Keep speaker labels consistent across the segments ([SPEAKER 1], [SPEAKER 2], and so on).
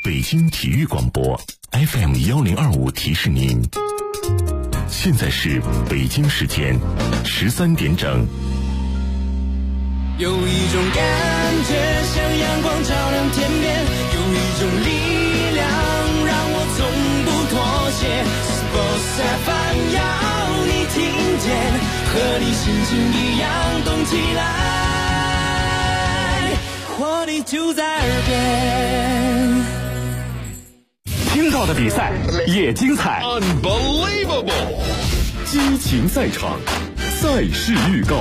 [SPEAKER 1] 北京体育广播 FM1025提示您，现在是北京时间13点整。
[SPEAKER 2] 有一种感觉像阳光照亮天边，有一种力量让我从不妥协。Sports FM 要你听见，和你心情一样动起来，活力就在耳边。
[SPEAKER 3] 听到的比赛也精彩
[SPEAKER 4] Unbelievable，
[SPEAKER 3] 激情赛场，赛事预告。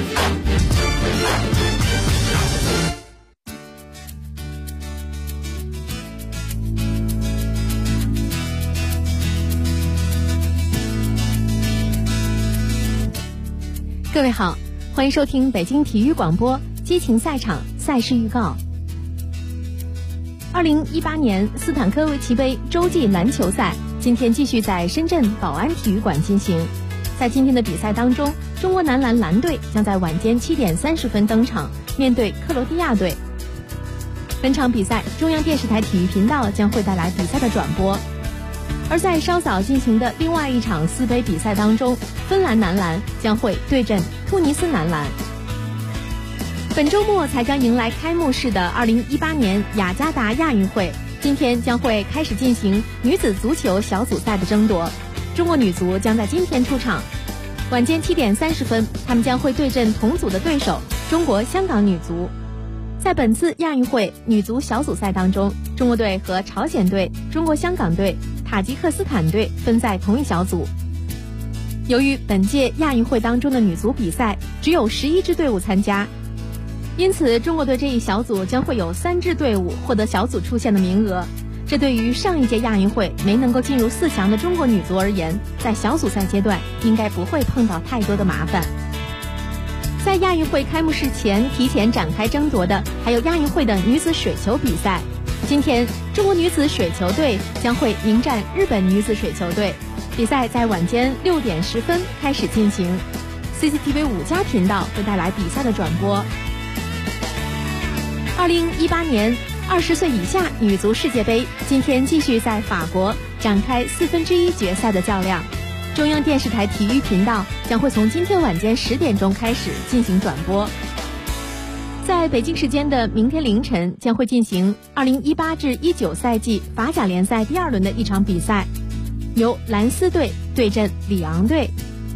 [SPEAKER 5] 各位好，欢迎收听北京体育广播激情赛场赛事预告。2018年斯坦科维奇杯洲际篮球赛今天继续在深圳宝安体育馆进行。在今天的比赛当中，中国男篮蓝队将在晚间7点30分登场，面对克罗地亚队。本场比赛中央电视台体育频道将会带来比赛的转播。而在稍早进行的另外一场4杯比赛当中，芬兰男篮将会对阵突尼斯男篮。本周末才刚迎来开幕式的2018年雅加达亚运会，今天将会开始进行女子足球小组赛的争夺。中国女足将在今天出场，晚间7点30分，他们将会对阵同组的对手中国香港女足。在本次亚运会女足小组赛当中，中国队和朝鲜队、中国香港队、塔吉克斯坦队分在同一小组。由于本届亚运会当中的女足比赛只有11支队伍参加，因此中国队这一小组将会有3支队伍获得小组出线的名额。这对于上一届亚运会没能够进入4强的中国女足而言，在小组赛阶段应该不会碰到太多的麻烦。在亚运会开幕式前提前展开争夺的还有亚运会的女子水球比赛。今天中国女子水球队将会迎战日本女子水球队，比赛在晚间6点10分开始进行。CCTV 5+频道会带来比赛的转播。2018年20岁以下女足世界杯今天继续在法国展开1/4决赛的较量。中央电视台体育频道将会从今天晚间10点钟开始进行转播。在北京时间的明天凌晨将会进行2018至19赛季法甲联赛第2轮的一场比赛，由蓝斯队对阵里昂队。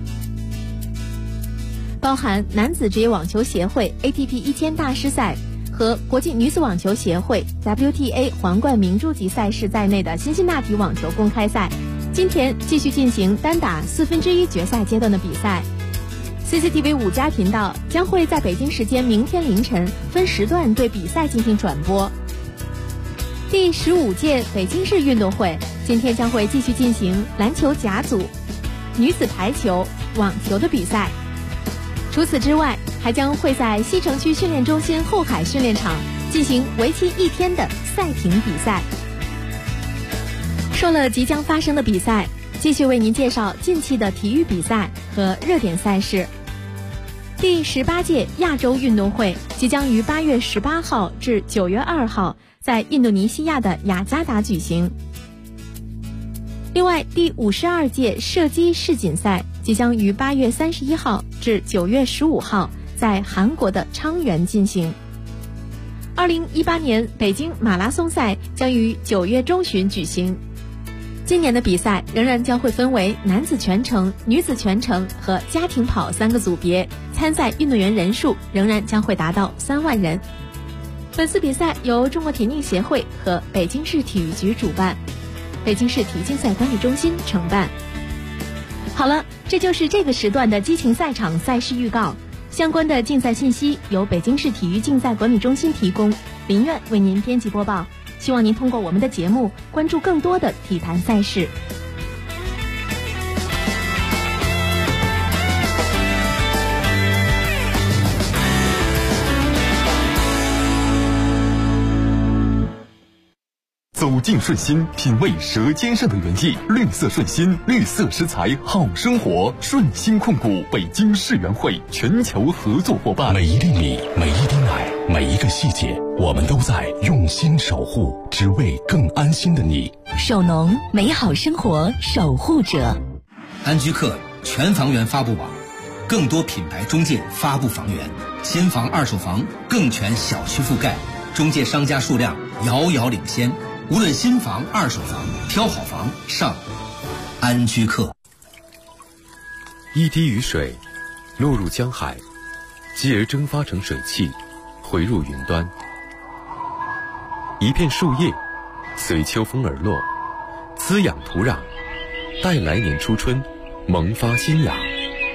[SPEAKER 5] 包含男子职业网球协会 ATP 1000大师赛和国际女子网球协会 WTA 皇冠明珠级赛事在内的辛辛那提网球公开赛今天继续进行单打1/4决赛阶段的比赛。CCTV 5+频道将会在北京时间明天凌晨分时段对比赛进行转播。第15届北京市运动会今天将会继续进行篮球甲组、女子排球、网球的比赛。除此之外，还将会在西城区训练中心后海训练场进行为期1天的赛艇比赛。说了即将发生的比赛，继续为您介绍近期的体育比赛和热点赛事。第18届亚洲运动会即将于8月18号至9月2号在印度尼西亚的雅加达举行。另外，第52届射击世锦赛即将于8月31号至9月15号在韩国的昌原进行。2018年北京马拉松赛将于9月中旬举行。今年的比赛仍然将会分为男子全程、女子全程和家庭跑3个组别，参赛运动员人数仍然将会达到3万人。本次比赛由中国田径协会和北京市体育局主办，北京市体育竞赛管理中心承办。好了，这就是这个时段的激情赛场赛事预告。相关的竞赛信息由北京市体育竞赛管理中心提供，林苑为您编辑播报。希望您通过我们的节目关注更多的体坛赛事。
[SPEAKER 3] 走进顺心，品味舌尖上的原意。绿色顺心，绿色食材好生活。顺心控股北京世园会全球合作伙伴。
[SPEAKER 1] 每一粒米，每一滴奶，每一个细节， 我们都在用心守护，只为更安心的你。
[SPEAKER 6] 守农，美好生活守护者。
[SPEAKER 7] 安居客全房源发布网，更多品牌中介发布房源，新房二手房更全小区覆盖，中介商家数量遥遥领先。无论新房二手房，挑好房上安居客。
[SPEAKER 8] 一滴雨水落入江海，继而蒸发成水汽，回入云端。一片树叶随秋风而落，滋养土壤，待来年初春萌发新芽。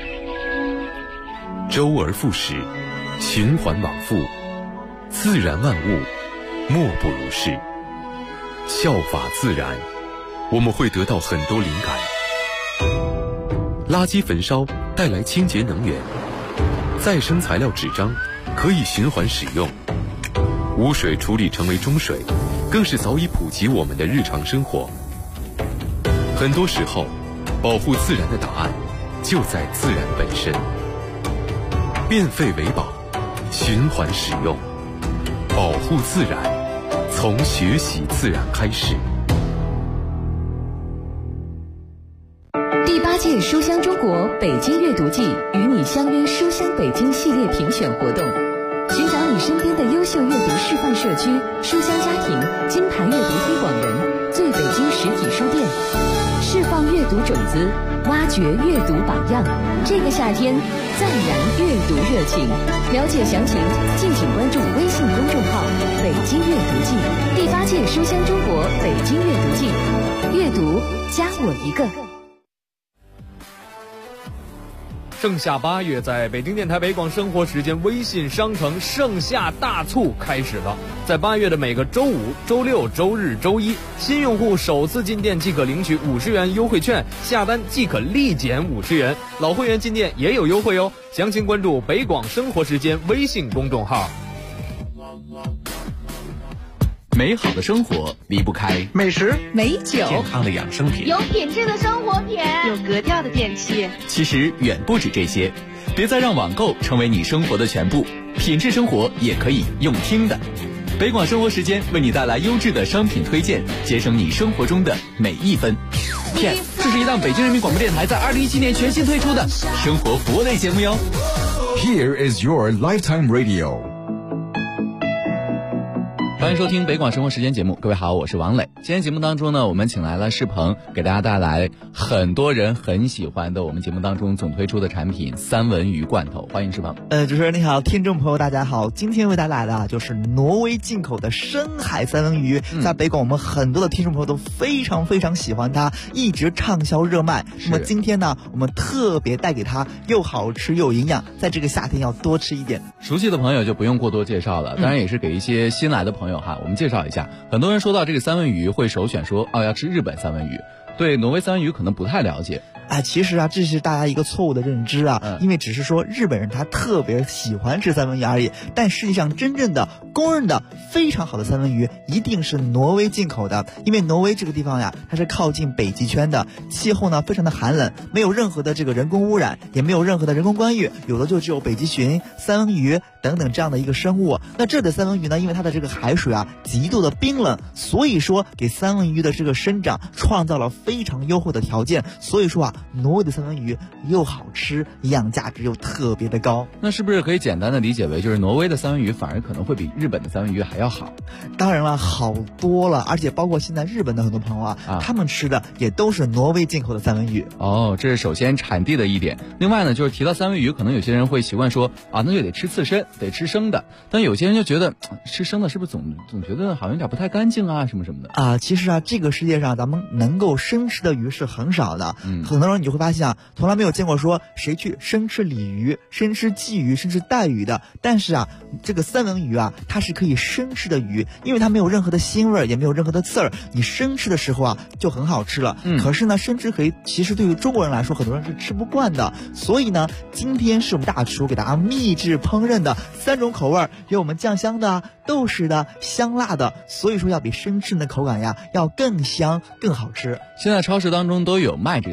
[SPEAKER 8] 周而复始，循环往复，自然万物莫不如是。效法自然，我们会得到很多灵感。垃圾焚烧带来清洁能源，再生材料纸张可以循环使用，污水处理成为中水，更是早已普及我们的日常生活。很多时候，保护自然的答案就在自然本身。变废为宝，循环使用，保护自然，从学习自然开始。
[SPEAKER 6] 第8届书香中国北京阅读季与你相约书香北京系列评选活动，寻找你身边的优秀阅读示范社区、书香家庭、金牌阅读推广人、最北京实体书店，释放阅读种子，挖掘阅读榜样。这个夏天再燃阅读热情。了解详情，敬请关注微信公众号“北京阅读季”。第8届书香中国北京阅读季，阅读加我一个。
[SPEAKER 9] 盛夏8月，在北京电台北广生活时间微信商城盛夏大促开始了。在8月的每个周五、周六、周日、周一，新用户首次进店即可领取50元优惠券，下单即可立减50元，老会员进店也有优惠哦。详情关注北广生活时间微信公众号。
[SPEAKER 10] 美好的生活离不开
[SPEAKER 11] 美食、
[SPEAKER 6] 美酒、
[SPEAKER 8] 健康的养生品，
[SPEAKER 12] 有品质的生活品，
[SPEAKER 13] 有格调的电器。
[SPEAKER 10] 其实远不止这些，别再让网购成为你生活的全部，品质生活也可以用听的。北广生活时间为你带来优质的商品推荐，节省你生活中的每一分。
[SPEAKER 11] 这是一档北京人民广播电台在2017年全新推出的
[SPEAKER 10] 生活服务类节目哟。
[SPEAKER 3] Here is your lifetime radio。
[SPEAKER 11] 欢迎收听北广生活时间节目，各位好，我是王磊。今天节目当中呢，我们请来了世鹏，给大家带来很多人很喜欢的我们节目当中总推出的产品三文鱼罐头。欢迎世鹏。
[SPEAKER 14] 主持人你好，听众朋友大家好，今天为大家来的就是挪威进口的深海三文鱼，在北广我们很多的听众朋友都非常非常喜欢它，一直畅销热卖。那么今天呢，我们特别带给它又好吃又营养，在这个夏天要多吃一点。
[SPEAKER 11] 熟悉的朋友就不用过多介绍了，当然也是给一些新来的朋友我们介绍一下。很多人说到这个三文鱼会首选说要吃日本三文鱼，对挪威三文鱼可能不太了解。
[SPEAKER 14] 其实这是大家一个错误的认知因为只是说日本人他特别喜欢吃三文鱼而已，但实际上真正的公认的非常好的三文鱼一定是挪威进口的。因为挪威这个地方它是靠近北极圈的，气候呢非常的寒冷，没有任何的这个人工污染，也没有任何的人工干预，有的就只有北极熊、三文鱼等等这样的一个生物。那这的三文鱼呢，因为它的这个海水极度的冰冷，所以说给三文鱼的这个生长创造了非常优厚的条件，所以说挪威的三文鱼又好吃，营养价值又特别的高。
[SPEAKER 11] 那是不是可以简单的理解为，就是挪威的三文鱼反而可能会比日本的三文鱼还要好？
[SPEAKER 14] 当然了，好多了，而且包括现在日本的很多朋友他们吃的也都是挪威进口的三文鱼。
[SPEAKER 11] 这是首先产地的一点。另外呢，就是提到三文鱼，可能有些人会习惯说那就得吃刺身，得吃生的。但有些人就觉得吃生的是不是总觉得好像有点不太干净什么什么的
[SPEAKER 14] 其实这个世界上咱们能够生吃的鱼是很少的。很多人你就会发现从来没有见过说谁去生吃鲤鱼、生吃鲫鱼、生吃带鱼的。但是这个三文鱼它是可以生吃的鱼，因为它没有任何的腥味，也没有任何的刺儿，你生吃的时候就很好吃了。可是呢，生吃其实对于中国人来说，很多人是吃不惯的。所以呢，今天是我们大厨给大家秘制烹饪的3种口味，有我们酱香的、豆豉的、香辣的，所以说要比生吃的口感要更香更好吃。
[SPEAKER 11] 现在超市当中都有卖这个三文鱼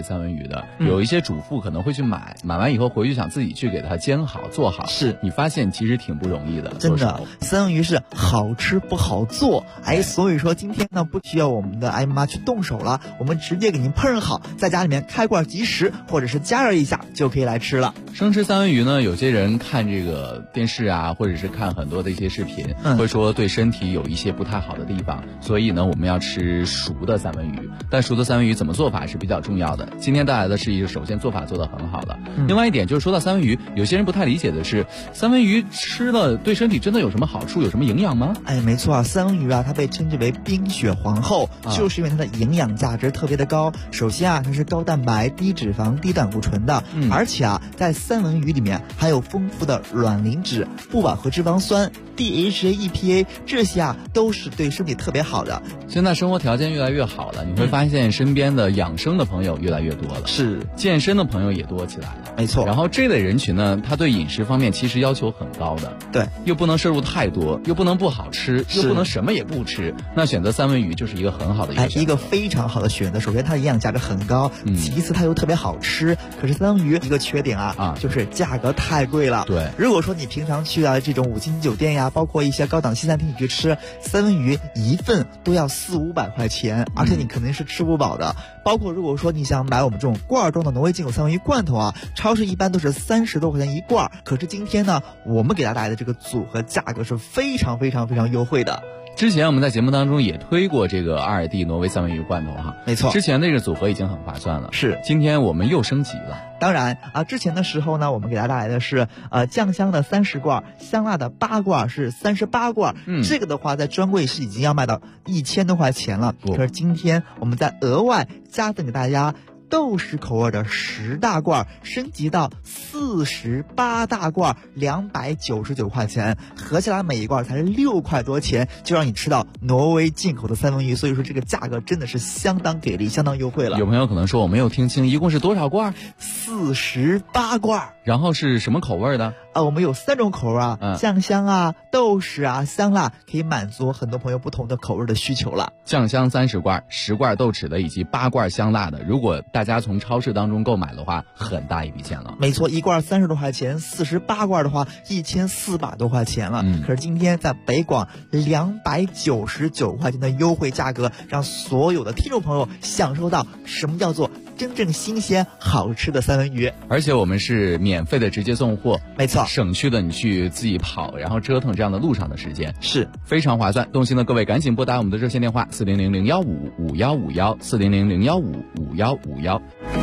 [SPEAKER 11] 鱼的，有一些主妇可能会去买完以后回去想自己去给它煎好做好，
[SPEAKER 14] 是
[SPEAKER 11] 你发现其实挺不容易的，
[SPEAKER 14] 真的三文鱼是好吃不好做，所以说今天呢不需要我们的艾妈去动手了，我们直接给您烹饪好，在家里面开罐即食，或者是加热一下就可以来吃了。
[SPEAKER 11] 生吃三文鱼呢，有些人看这个电视啊，或者是看很多的一些视频，会说对身体有一些不太好的地方，所以呢我们要吃熟的三文鱼。但熟的三文鱼怎么做法是比较重要的，今天带来的是一个首先做法做得很好的，另外一点就是说到三文鱼，有些人不太理解的是，三文鱼吃了对身体真的有什么好处，有什么营养吗？
[SPEAKER 14] 没错啊，三文鱼啊它被称之为冰雪皇后，就是因为它的营养价值特别的高。首先啊它是高蛋白低脂肪低胆固醇的，而且啊在三文鱼里面含有丰富的卵磷脂、不饱和脂肪酸、DHA、EPA， 这些啊都是对身体特别好的。
[SPEAKER 11] 现在生活条件越来越好了，你会发现身边的养生的朋友越来越多了，
[SPEAKER 14] 是
[SPEAKER 11] 健身的朋友也多起来了，
[SPEAKER 14] 没错。
[SPEAKER 11] 然后这类人群呢，他对饮食方面其实要求很高的，
[SPEAKER 14] 对，
[SPEAKER 11] 又不能摄入太多，又不能不好吃，又不能什么也不吃，那选择三文鱼就是一个很好的
[SPEAKER 14] 一个非常好的选择。首先它的营养价值很高，其次它又特别好吃。可是三文鱼一个缺点就是价格太贵了。
[SPEAKER 11] 对，
[SPEAKER 14] 如果说你平常去这种5星级酒店呀，包括一些高档西餐厅去吃三文鱼，一份都要400-500块钱，而且你肯定是吃不饱的。包括如果说你想买我们这种罐装的挪威进口三文鱼罐头超市一般都是30多块钱一罐，可是今天呢，我们给大家带来的这个组合价格是非常非常非常优惠的。
[SPEAKER 11] 之前我们在节目当中也推过这个阿尔蒂挪威三文鱼罐头
[SPEAKER 14] 没错，
[SPEAKER 11] 之前那个组合已经很划算了，
[SPEAKER 14] 是，
[SPEAKER 11] 今天我们又升级了。
[SPEAKER 14] 当然之前的时候呢，我们给大家带来的是酱香的30罐，香辣的8罐是38罐，这个的话在专柜是已经要卖到1000多块钱了。可是今天我们再额外加赠给大家豆豉口味的10大罐，升级到48大罐，299块钱，合起来每一罐才是6块多钱，就让你吃到挪威进口的三文鱼。所以说这个价格真的是相当给力，相当优惠了。
[SPEAKER 11] 有朋友可能说我没有听清，一共是多少罐
[SPEAKER 14] ？48罐。
[SPEAKER 11] 然后是什么口味的？
[SPEAKER 14] 我们有3种口味酱香豆豉香辣，可以满足很多朋友不同的口味的需求了。
[SPEAKER 11] 酱香30罐，10罐豆豉的，以及8罐香辣的。如果大家从超市当中购买的话，很大一笔钱了。
[SPEAKER 14] 没错，一罐30多块钱，48罐的话1400多块钱了。可是今天在北广299块钱的优惠价格，让所有的听众朋友享受到什么叫做真正新鲜好吃的三文鱼。
[SPEAKER 11] 而且我们是免费的直接送货，
[SPEAKER 14] 没错，
[SPEAKER 11] 省去了你去自己跑然后折腾这样的路上的时间，
[SPEAKER 14] 是非
[SPEAKER 11] 常划算。动心的各位赶紧拨打我们的热线电话400-015-5151，400-015-5151。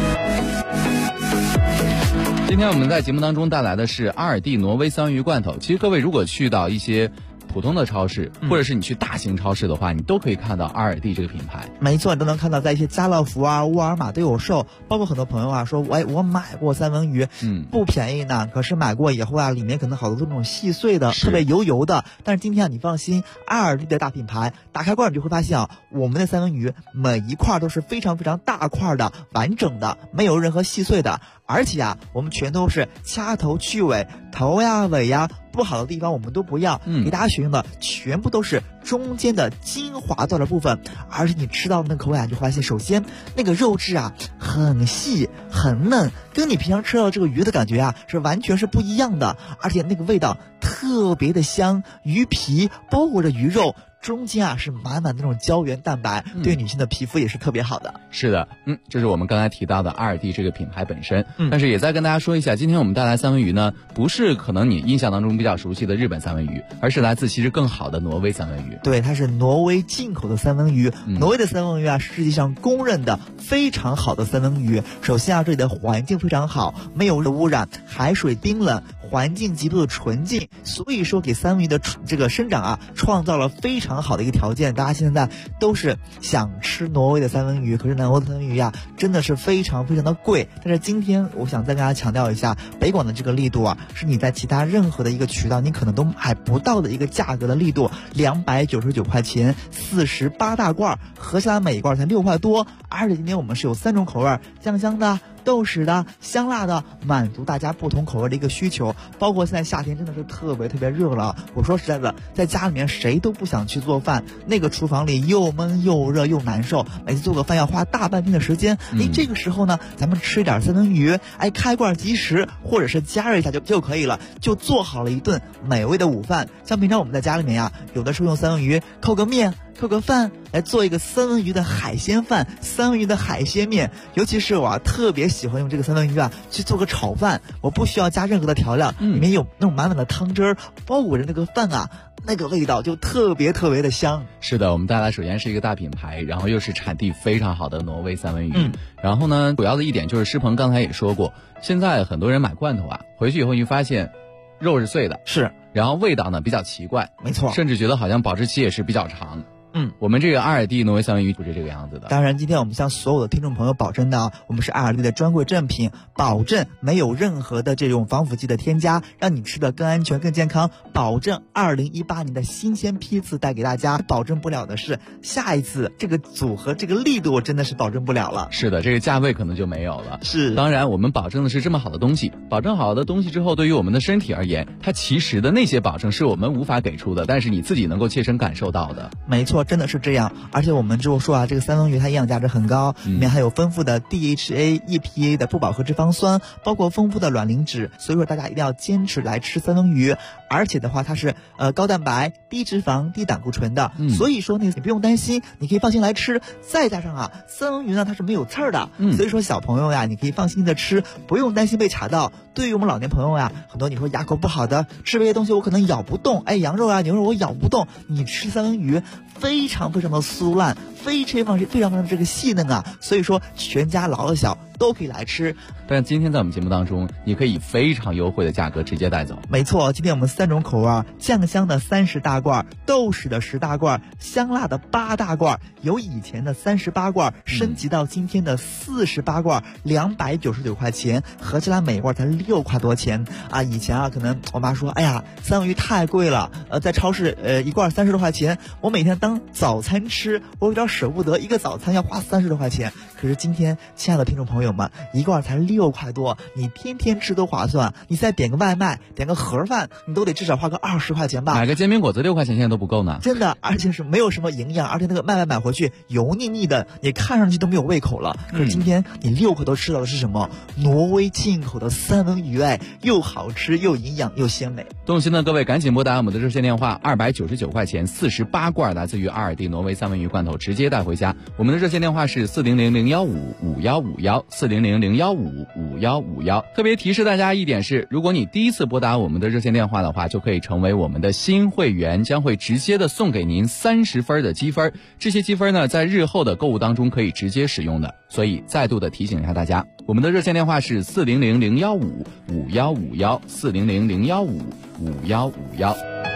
[SPEAKER 11] 今天我们在节目当中带来的是阿尔蒂挪威三文鱼罐头。其实各位如果去到一些普通的超市，或者是你去大型超市的话，你都可以看到阿尔蒂这个品牌。
[SPEAKER 14] 没错，你都能看到在一些家乐福沃尔玛都有售。包括很多朋友说我买过三文鱼，不便宜呢，可是买过以后里面可能好多都是那种细碎的，特别油的。但是今天你放心，阿尔蒂的大品牌，打开罐你就会发现我们的三文鱼每一块都是非常非常大块的，完整的，没有任何细碎的。而且我们全都是掐头去尾，头尾不好的地方我们都不要，给大家选用的全部都是中间的精华段的部分。而且你吃到那个口感就发现，首先那个肉质很细很嫩，跟你平常吃到这个鱼的感觉是完全是不一样的。而且那个味道特别的香，鱼皮包裹着鱼肉，中间是满满的那种胶原蛋白，对女性的皮肤也是特别好的。
[SPEAKER 11] 是的，这是我们刚才提到的阿尔蒂这个品牌本身。但是也再跟大家说一下，今天我们带来三文鱼呢，不是可能你印象当中比较熟悉的日本三文鱼，而是来自其实更好的挪威三文鱼。
[SPEAKER 14] 对，它是挪威进口的三文鱼。挪威的三文鱼是世界上公认的非常好的三文鱼。首先这里的环境非常好，没有污染，海水冰冷，环境极度的纯净，所以说给三文鱼的这个生长创造了非常好的一个条件。大家现在都是想吃挪威的三文鱼，可是挪威的三文鱼真的是非常非常的贵。但是今天我想再跟大家强调一下，北广的这个力度是你在其他任何的一个渠道你可能都买不到的一个价格的力度，299块钱，48大罐，合起来每一罐才6块多。而且今天我们是有3种口味，酱香的、 豆豉的、香辣的，满足大家不同口味的一个需求。包括现在夏天真的是特别特别热了，我说实在的，在家里面谁都不想去做饭，那个厨房里又闷又热又难受，每次做个饭要花大半天的时间。这个时候呢，咱们吃一点三文鱼，开罐即食，或者是加热一下就可以了，就做好了一顿美味的午饭。像平常我们在家里面呀，有的时候用三文鱼扣个面、扣个饭，来做一个三文鱼的海鲜饭、三文鱼的海鲜面。尤其是我特别喜欢用这个三文鱼去做个炒饭，我不需要加任何的调料，里面有那种满满的汤汁儿包裹着那个饭那个味道就特别特别的香。
[SPEAKER 11] 是的，我们带来首先是一个大品牌，然后又是产地非常好的挪威三文鱼。然后呢，主要的一点就是施鹏刚才也说过，现在很多人买罐头回去以后你发现肉是碎的，
[SPEAKER 14] 是，
[SPEAKER 11] 然后味道呢比较奇怪，
[SPEAKER 14] 没错，
[SPEAKER 11] 甚至觉得好像保质期也是比较长。我们这个阿尔蒂挪威三文鱼不是这个样子的。
[SPEAKER 14] 当然今天我们向所有的听众朋友保证的，我们是阿尔蒂的专柜正品，保证没有任何的这种防腐剂的添加，让你吃的更安全更健康，保证2018年的新鲜批次带给大家。保证不了的是下一次这个组合这个力度真的是保证不了了。
[SPEAKER 11] 是的，这个价位可能就没有了。
[SPEAKER 14] 是，
[SPEAKER 11] 当然我们保证的是这么好的东西，保证好的东西之后，对于我们的身体而言，它其实的那些保证是我们无法给出的，但是你自己能够切身感受到的。
[SPEAKER 14] 没错，真的是这样。而且我们之后说这个三文鱼它营养价值很高，里面还有丰富的 DHA、EPA 的不饱和脂肪酸，包括丰富的卵磷脂，所以说大家一定要坚持来吃三文鱼。而且的话它是高蛋白、低脂肪、低胆固醇的，所以说你不用担心，你可以放心来吃。再加上三文鱼呢它是没有刺儿的，所以说小朋友你可以放心的吃，不用担心被卡到。对于我们老年朋友很多你说牙口不好的，吃这些东西我可能咬不动，羊肉牛肉我咬不动，你吃三文鱼非常非常的酥烂，非常非常的这个细嫩所以说全家老小都可以来吃。
[SPEAKER 11] 但今天在我们节目当中，你可以非常优惠的价格直接带走。
[SPEAKER 14] 没错，今天我们3种口味，酱香的30大罐，豆豉的10大罐，香辣的8大罐，由以前的38罐升级到今天的48罐，299块钱，合起来每罐才6块多钱以前可能我妈说，三文鱼太贵了，在超市一罐30多块钱，我每天当早餐吃，我有点舍不得，一个早餐要花30多块钱。可是今天亲爱的听众朋友们，一罐才6块多，你天天吃都划算，你再点个外卖，点个盒饭，你都得至少花个20块钱吧。
[SPEAKER 11] 买个煎饼果子6块钱现在都不够呢，
[SPEAKER 14] 真的，而且是没有什么营养，而且那个外卖买回去油腻腻的，你看上去都没有胃口了。可是今天你6块多吃到的是什么？挪威进口的三文鱼，又好吃又营养又鲜美。
[SPEAKER 11] 动心的各位赶紧拨打我们的热线电话，299块钱48罐来自于阿尔蒂挪威三文鱼罐头，直接带回家。我们的热线电话是400-015-5151，400-015-5151。特别提示大家一点是，如果你第一次拨打我们的热线电话的话，就可以成为我们的新会员，将会直接的送给您30分的积分。这些积分呢，在日后的购物当中可以直接使用的。所以再度的提醒一下大家，我们的热线电话是400-015-5151，400-015-5151。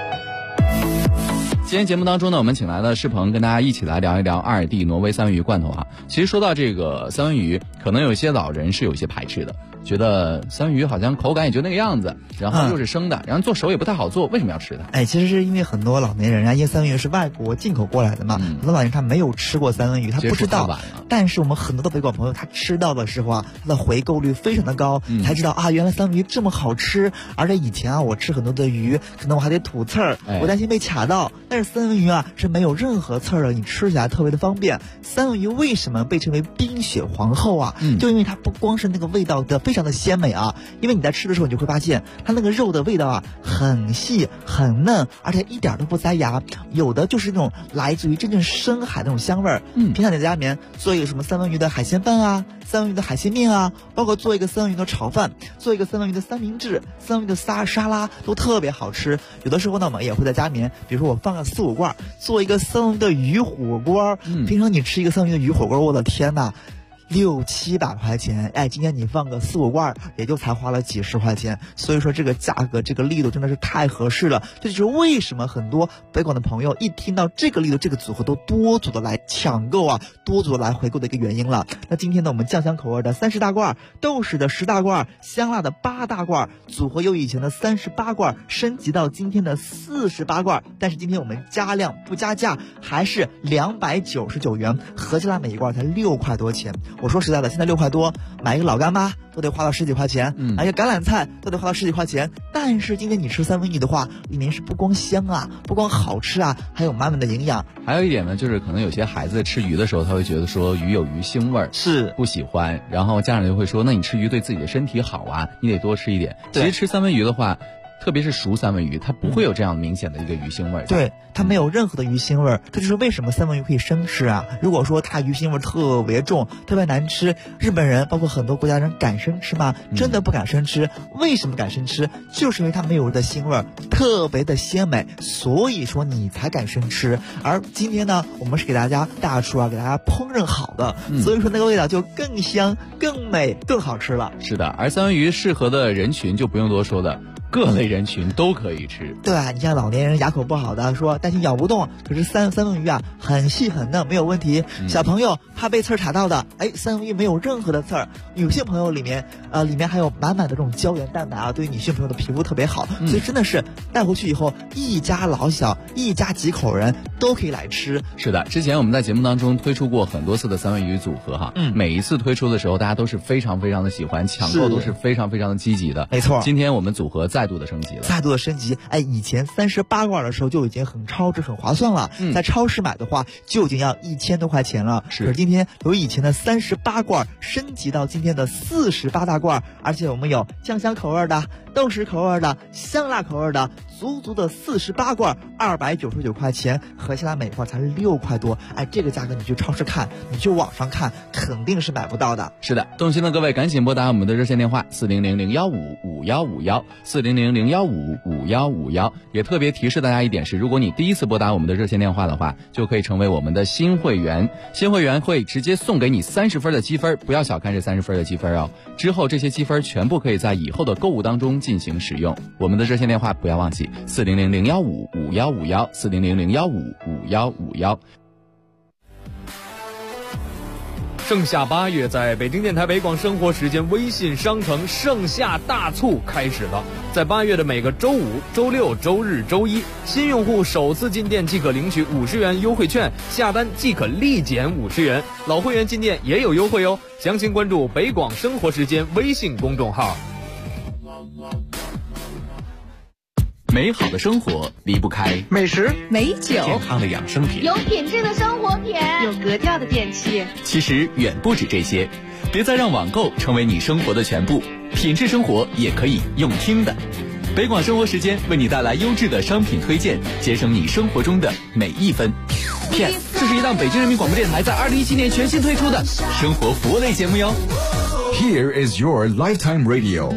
[SPEAKER 11] 今天节目当中呢，我们请来了施鹏，跟大家一起来聊一聊阿尔蒂挪威三文鱼罐头其实说到这个三文鱼，可能有些老人是有一些排斥的，觉得三文鱼好像口感也就那个样子，然后又是生的，然后做熟也不太好做，为什么要吃它？
[SPEAKER 14] 其实是因为很多老年人因为三文鱼是外国进口过来的嘛，很多老年人他没有吃过三文鱼，他不知道。但是我们很多的北广朋友他吃到的时候他的回购率非常的高，才知道原来三文鱼这么好吃。而且以前我吃很多的鱼，可能我还得吐刺儿，我担心被卡到。但是三文鱼是没有任何刺儿的，你吃起来特别的方便。三文鱼为什么被称为冰雪皇后就因为它不光是那个味道的非常的鲜美因为你在吃的时候你就会发现它那个肉的味道很细很嫩，而且一点都不塞牙，有的就是那种来自于真正深海那种香味儿。平常你在家里面做一个什么三文鱼的海鲜饭三文鱼的海鲜面包括做一个三文鱼的炒饭，做一个三文鱼的三明治，三文鱼的沙拉都特别好吃。有的时候呢，我们也会在家里面，比如说我放个4-5罐，做一个三文鱼的鱼火锅。平常你吃一个三文鱼的鱼火锅，我的天哪，600-700块钱，今天你放个4-5罐，也就才花了几十块钱。所以说这个价格这个力度真的是太合适了，这就是为什么很多北广的朋友一听到这个力度这个组合都多组的来抢购多组的来回购的一个原因了。那今天呢，我们酱香口味的30大罐，豆豉的10大罐，香辣的8大罐，组合由以前的38罐升级到今天的48罐，但是今天我们加量不加价，还是299元，合起来每一罐才6块多钱。 我说实在的，现在6块多买一个老干妈都得花到10几块钱，买一个橄榄菜都得花到10几块钱。但是今天你吃三文鱼的话，里面是不光香啊，不光好吃啊，还有满满的营养。
[SPEAKER 11] 还有一点呢，就是可能有些孩子吃鱼的时候，他会觉得说鱼有鱼腥味儿，
[SPEAKER 14] 是
[SPEAKER 11] 不喜欢，然后家长就会说，那你吃鱼对自己的身体好啊，你得多吃一点。其实吃三文鱼的话，特别是熟三文鱼，它不会有这样明显的一个鱼腥味儿。
[SPEAKER 14] 对，它没有任何的鱼腥味儿，这就是为什么三文鱼可以生吃啊。如果说它鱼腥味儿特别重，特别难吃，日本人包括很多国家人敢生吃吗？真的不敢生吃。为什么敢生吃？就是因为它没有的腥味儿，特别的鲜美，所以说你才敢生吃。而今天呢，我们是给大家大厨啊，给大家烹饪好的，所以说那个味道就更香、更美、更好吃了。
[SPEAKER 11] 是的，而三文鱼适合的人群就不用多说的。各类人群都可以吃。
[SPEAKER 14] 对啊，你像老年人牙口不好的，说担心咬不动，可是三文鱼啊很细很嫩，没有问题。小朋友怕被刺儿卡到的，三文鱼没有任何的刺儿。女性朋友里面还有满满的这种胶原蛋白啊，对于女性朋友的皮肤特别好，所以真的是带回去以后，一家老小、一家几口人都可以来吃。
[SPEAKER 11] 是的，之前我们在节目当中推出过很多次的三文鱼组合哈，每一次推出的时候，大家都是非常非常的喜欢，抢购都是非常非常的积极的。
[SPEAKER 14] 没错，
[SPEAKER 11] 今天我们组合再度的升级了，
[SPEAKER 14] 以前38罐的时候就已经很超值、很划算了，在超市买的话就已经要1000多块钱了。可是今天由以前的38罐升级到今天的48大罐，而且我们有酱香口味的、豆豉口味的、香辣口味的，足足的48罐，299块钱，合下来每罐才是6块多。这个价格你去超市看，你去网上看，肯定是买不到的。
[SPEAKER 11] 是的，动心的各位赶紧拨打我们的热线电话400-015-5151，400-015-5151。也特别提示大家一点是，如果你第一次拨打我们的热线电话的话，就可以成为我们的新会员。新会员会直接送给你30分的积分，不要小看这30分的积分哦。之后这些积分全部可以在以后的购物当中进行使用。我们的热线电话不要忘记，400-015-5151，400-015-5151。
[SPEAKER 9] 盛夏8月，在北京电台北广生活时间微信商城盛夏大促开始了。在8月的每个周5、周6、周日、周一，新用户首次进店即可领取50元优惠券，下单即可立减50元。老会员进店也有优惠哦。详情关注北广生活时间微信公众号。
[SPEAKER 10] 美好的生活离不开
[SPEAKER 12] 美食、
[SPEAKER 6] 美酒、
[SPEAKER 10] 健康的养生品、
[SPEAKER 13] 有品质的生活品、
[SPEAKER 12] 有格调的电器。
[SPEAKER 10] 其实远不止这些，别再让网购成为你生活的全部，品质生活也可以用听的。北广生活时间为你带来优质的商品推荐，节省你生活中的每一分。PS， 这是一档北京人民广播电台在2017年全新推出的生活服务类节目哟。
[SPEAKER 3] Here is your lifetime radio。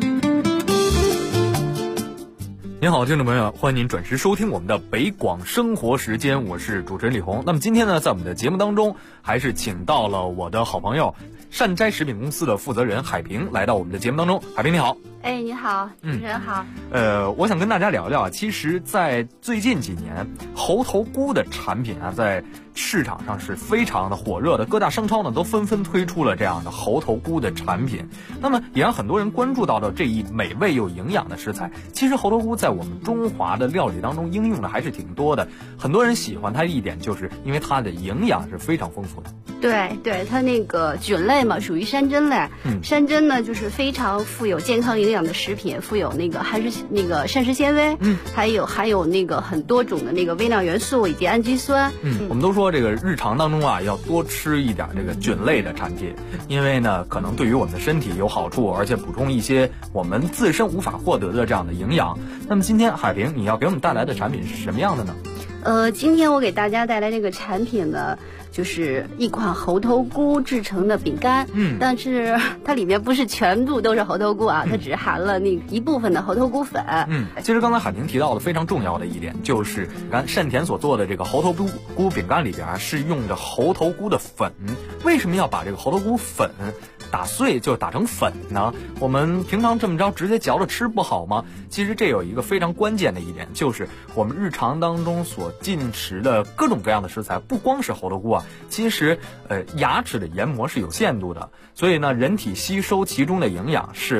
[SPEAKER 9] 您好，听众朋友，欢迎您准时收听我们的北广生活时间，我是主持人李红。那么今天呢，在我们的节目当中，还是请到了我的好朋友善斋食品公司的负责人海平来到我们的节目当中。海平你好。
[SPEAKER 13] 你好，主持人好。
[SPEAKER 9] 我想跟大家聊聊啊，其实在最近几年，猴头菇的产品啊，在市场上是非常的火热的，各大商超呢都纷纷推出了这样的猴头菇的产品。那么也让很多人关注到了这一美味又营养的食材。其实猴头菇在我们中华的料理当中应用的还是挺多的，很多人喜欢它一点就是因为它的营养是非常丰富的。
[SPEAKER 13] 对，它那个菌类嘛，属于山珍类。山珍呢就是非常富有健康营养的食品，富有那个膳食纤维，还有那个很多种的那个微量元素以及氨基酸。
[SPEAKER 9] 我们都说这个日常当中啊，要多吃一点这个菌类的产品，因为呢可能对于我们的身体有好处，而且补充一些我们自身无法获得的这样的营养。那么今天海平你要给我们带来的产品是什么样的呢？
[SPEAKER 13] 今天我给大家带来这个产品呢，就是一款猴头菇制成的饼干。但是它里面不是全部都是猴头菇啊，它只含了那一部分的猴头菇粉。
[SPEAKER 9] 其实刚才海平提到的非常重要的一点，就是善田所做的这个猴头菇饼干里边是用着猴头菇的粉。为什么要把这个猴头菇粉打碎就打成粉呢？我们平常这么着直接嚼着吃不好吗？其实这有一个非常关键的一点，就是我们日常当中所进食的各种各样的食材，不光是猴头菇啊，其实牙齿的研磨是有限度的，所以呢人体吸收其中的营养是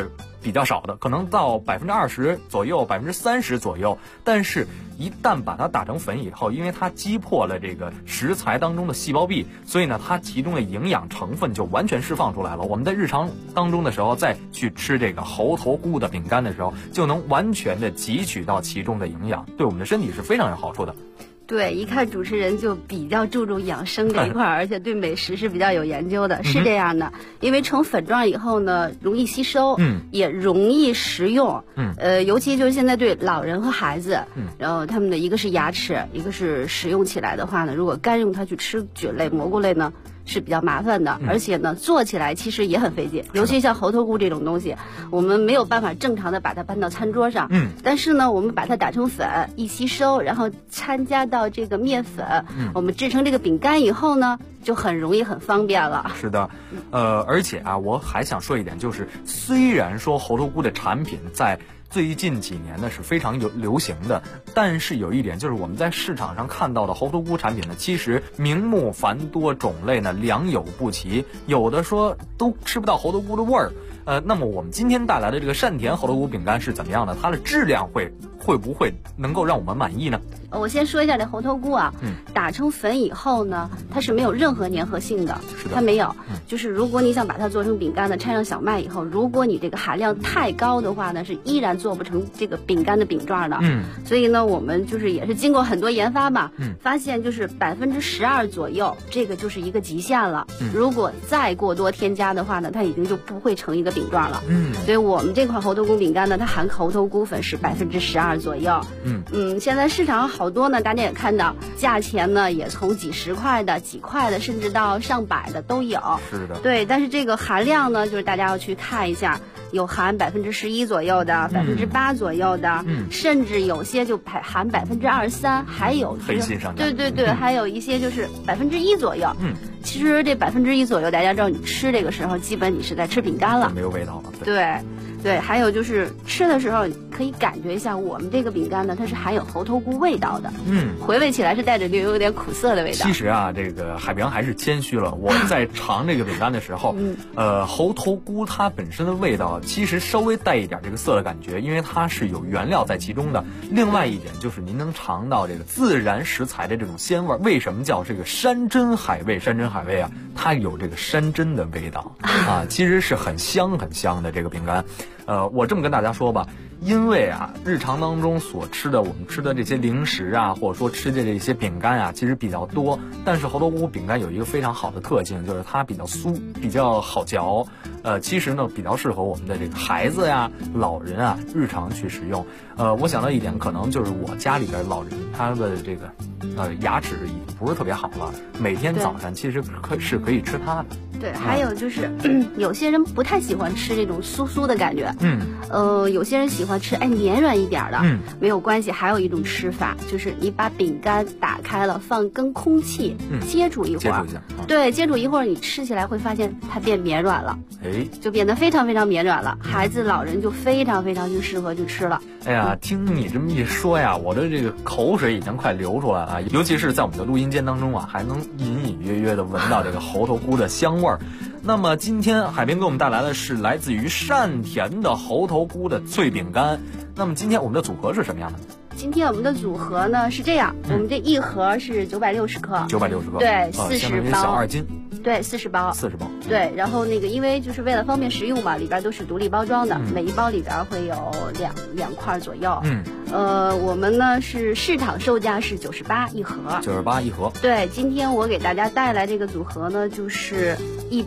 [SPEAKER 9] 比较少的，可能到20%左右、30%左右。但是，一旦把它打成粉以后，因为它击破了这个食材当中的细胞壁，所以呢，它其中的营养成分就完全释放出来了。我们在日常当中的时候，再去吃这个猴头菇的饼干的时候，就能完全的汲取到其中的营养，对我们的身体是非常有好处的。
[SPEAKER 13] 对，一看主持人就比较注重养生这一块，而且对美食是比较有研究的，是这样的。因为成粉状以后呢，容易吸收，也容易食用，尤其就是现在对老人和孩子，然后他们的一个是牙齿，一个是食用起来的话呢，如果干用它去吃菌类、蘑菇类呢，是比较麻烦的，而且呢，做起来其实也很费劲，尤其像猴头菇这种东西，我们没有办法正常的把它搬到餐桌上，但是呢，我们把它打成粉，一吸收，然后掺加到这个面粉，我们制成这个饼干以后呢，就很容易很方便了。
[SPEAKER 9] 是的，而且啊，我还想说一点，就是虽然说猴头菇的产品在最近几年呢是非常流行的，但是有一点就是我们在市场上看到的猴头菇产品呢，其实名目繁多，种类呢良莠不齐，有的说都吃不到猴头菇的味儿。那么我们今天带来的这个善甜猴头菇饼干是怎么样的？它的质量会不会能够让我们满意呢？
[SPEAKER 13] 我先说一下这猴头菇啊，打成粉以后呢，它是没有任何粘合性的，它没有。就是如果你想把它做成饼干呢，掺上小麦以后，如果你这个含量太高的话呢，是依然做不成这个饼干的饼状的。所以呢，我们就是也是经过很多研发嘛，发现就是12%左右，这个就是一个极限了。如果再过多添加的话呢，它已经就不会成一个饼状了。所以我们这款猴头菇饼干呢，它含猴头菇粉是12%左右。现在市场上好多呢，大家也看到，价钱呢也从几十块的、几块的，甚至到上百的都有。
[SPEAKER 9] 是的。
[SPEAKER 13] 对，但是这个含量呢，就是大家要去看一下，有含11%左右的、8%左右的，甚至有些就含23%，还有
[SPEAKER 9] 黑心商家。
[SPEAKER 13] 对，还有一些就是1%左右。其实这1%左右，大家知道你吃这个时候，基本你是在吃饼干了，
[SPEAKER 9] 没有味道了。
[SPEAKER 13] 对，还有就是吃的时候可以感觉一下，我们这个饼干呢，它是含有猴头菇味道的，回味起来是带着有点苦涩的味道。
[SPEAKER 9] 其实啊，这个海洋还是谦虚了。我在尝这个饼干的时候，猴头菇它本身的味道其实稍微带一点这个涩的感觉，因为它是有原料在其中的。另外一点就是您能尝到这个自然食材的这种鲜味。为什么叫这个山珍海味？山珍海味啊，它有这个山珍的味道啊，其实是很香很香的这个饼干。我这么跟大家说吧，因为啊，日常当中所吃的我们吃的这些零食啊，或者说吃的这些饼干啊，其实比较多。但是猴头菇饼干有一个非常好的特性，就是它比较酥，比较好嚼。其实呢，比较适合我们的这个孩子呀、老人啊日常去食用。我想到一点，可能就是我家里边老人他的这个牙齿已经不是特别好了，每天早上其实是可以吃它的。
[SPEAKER 13] 对，还有就是有些人不太喜欢吃这种酥酥的感觉，有些人喜欢吃绵软一点的，没有关系。还有一种吃法就是你把饼干打开了，跟空气接触一会儿，对，接触一会儿，你吃起来会发现它变绵软了，就变得非常非常绵软了。孩子老人就非常非常就适合去吃了。
[SPEAKER 9] 哎呀，听你这么一说呀，我的这个口水已经快流出来了，尤其是在我们的录音间当中啊，还能隐隐约约的闻到这个猴头菇的香味儿。那么今天海边给我们带来的是来自于善甜的猴头菇的脆饼干。那么今天我们的组合是什么样的？
[SPEAKER 13] 今天我们的组合呢是这样，我们这一盒是960克
[SPEAKER 9] ，960克，
[SPEAKER 13] 对，40包，
[SPEAKER 9] 小2斤，
[SPEAKER 13] 对，40包，对。然后那个因为就是为了方便食用嘛，里边都是独立包装的，每一包里边会有两块左右。我们呢是市场售价是98一盒
[SPEAKER 9] ，98一盒。
[SPEAKER 13] 对，今天我给大家带来这个组合呢就是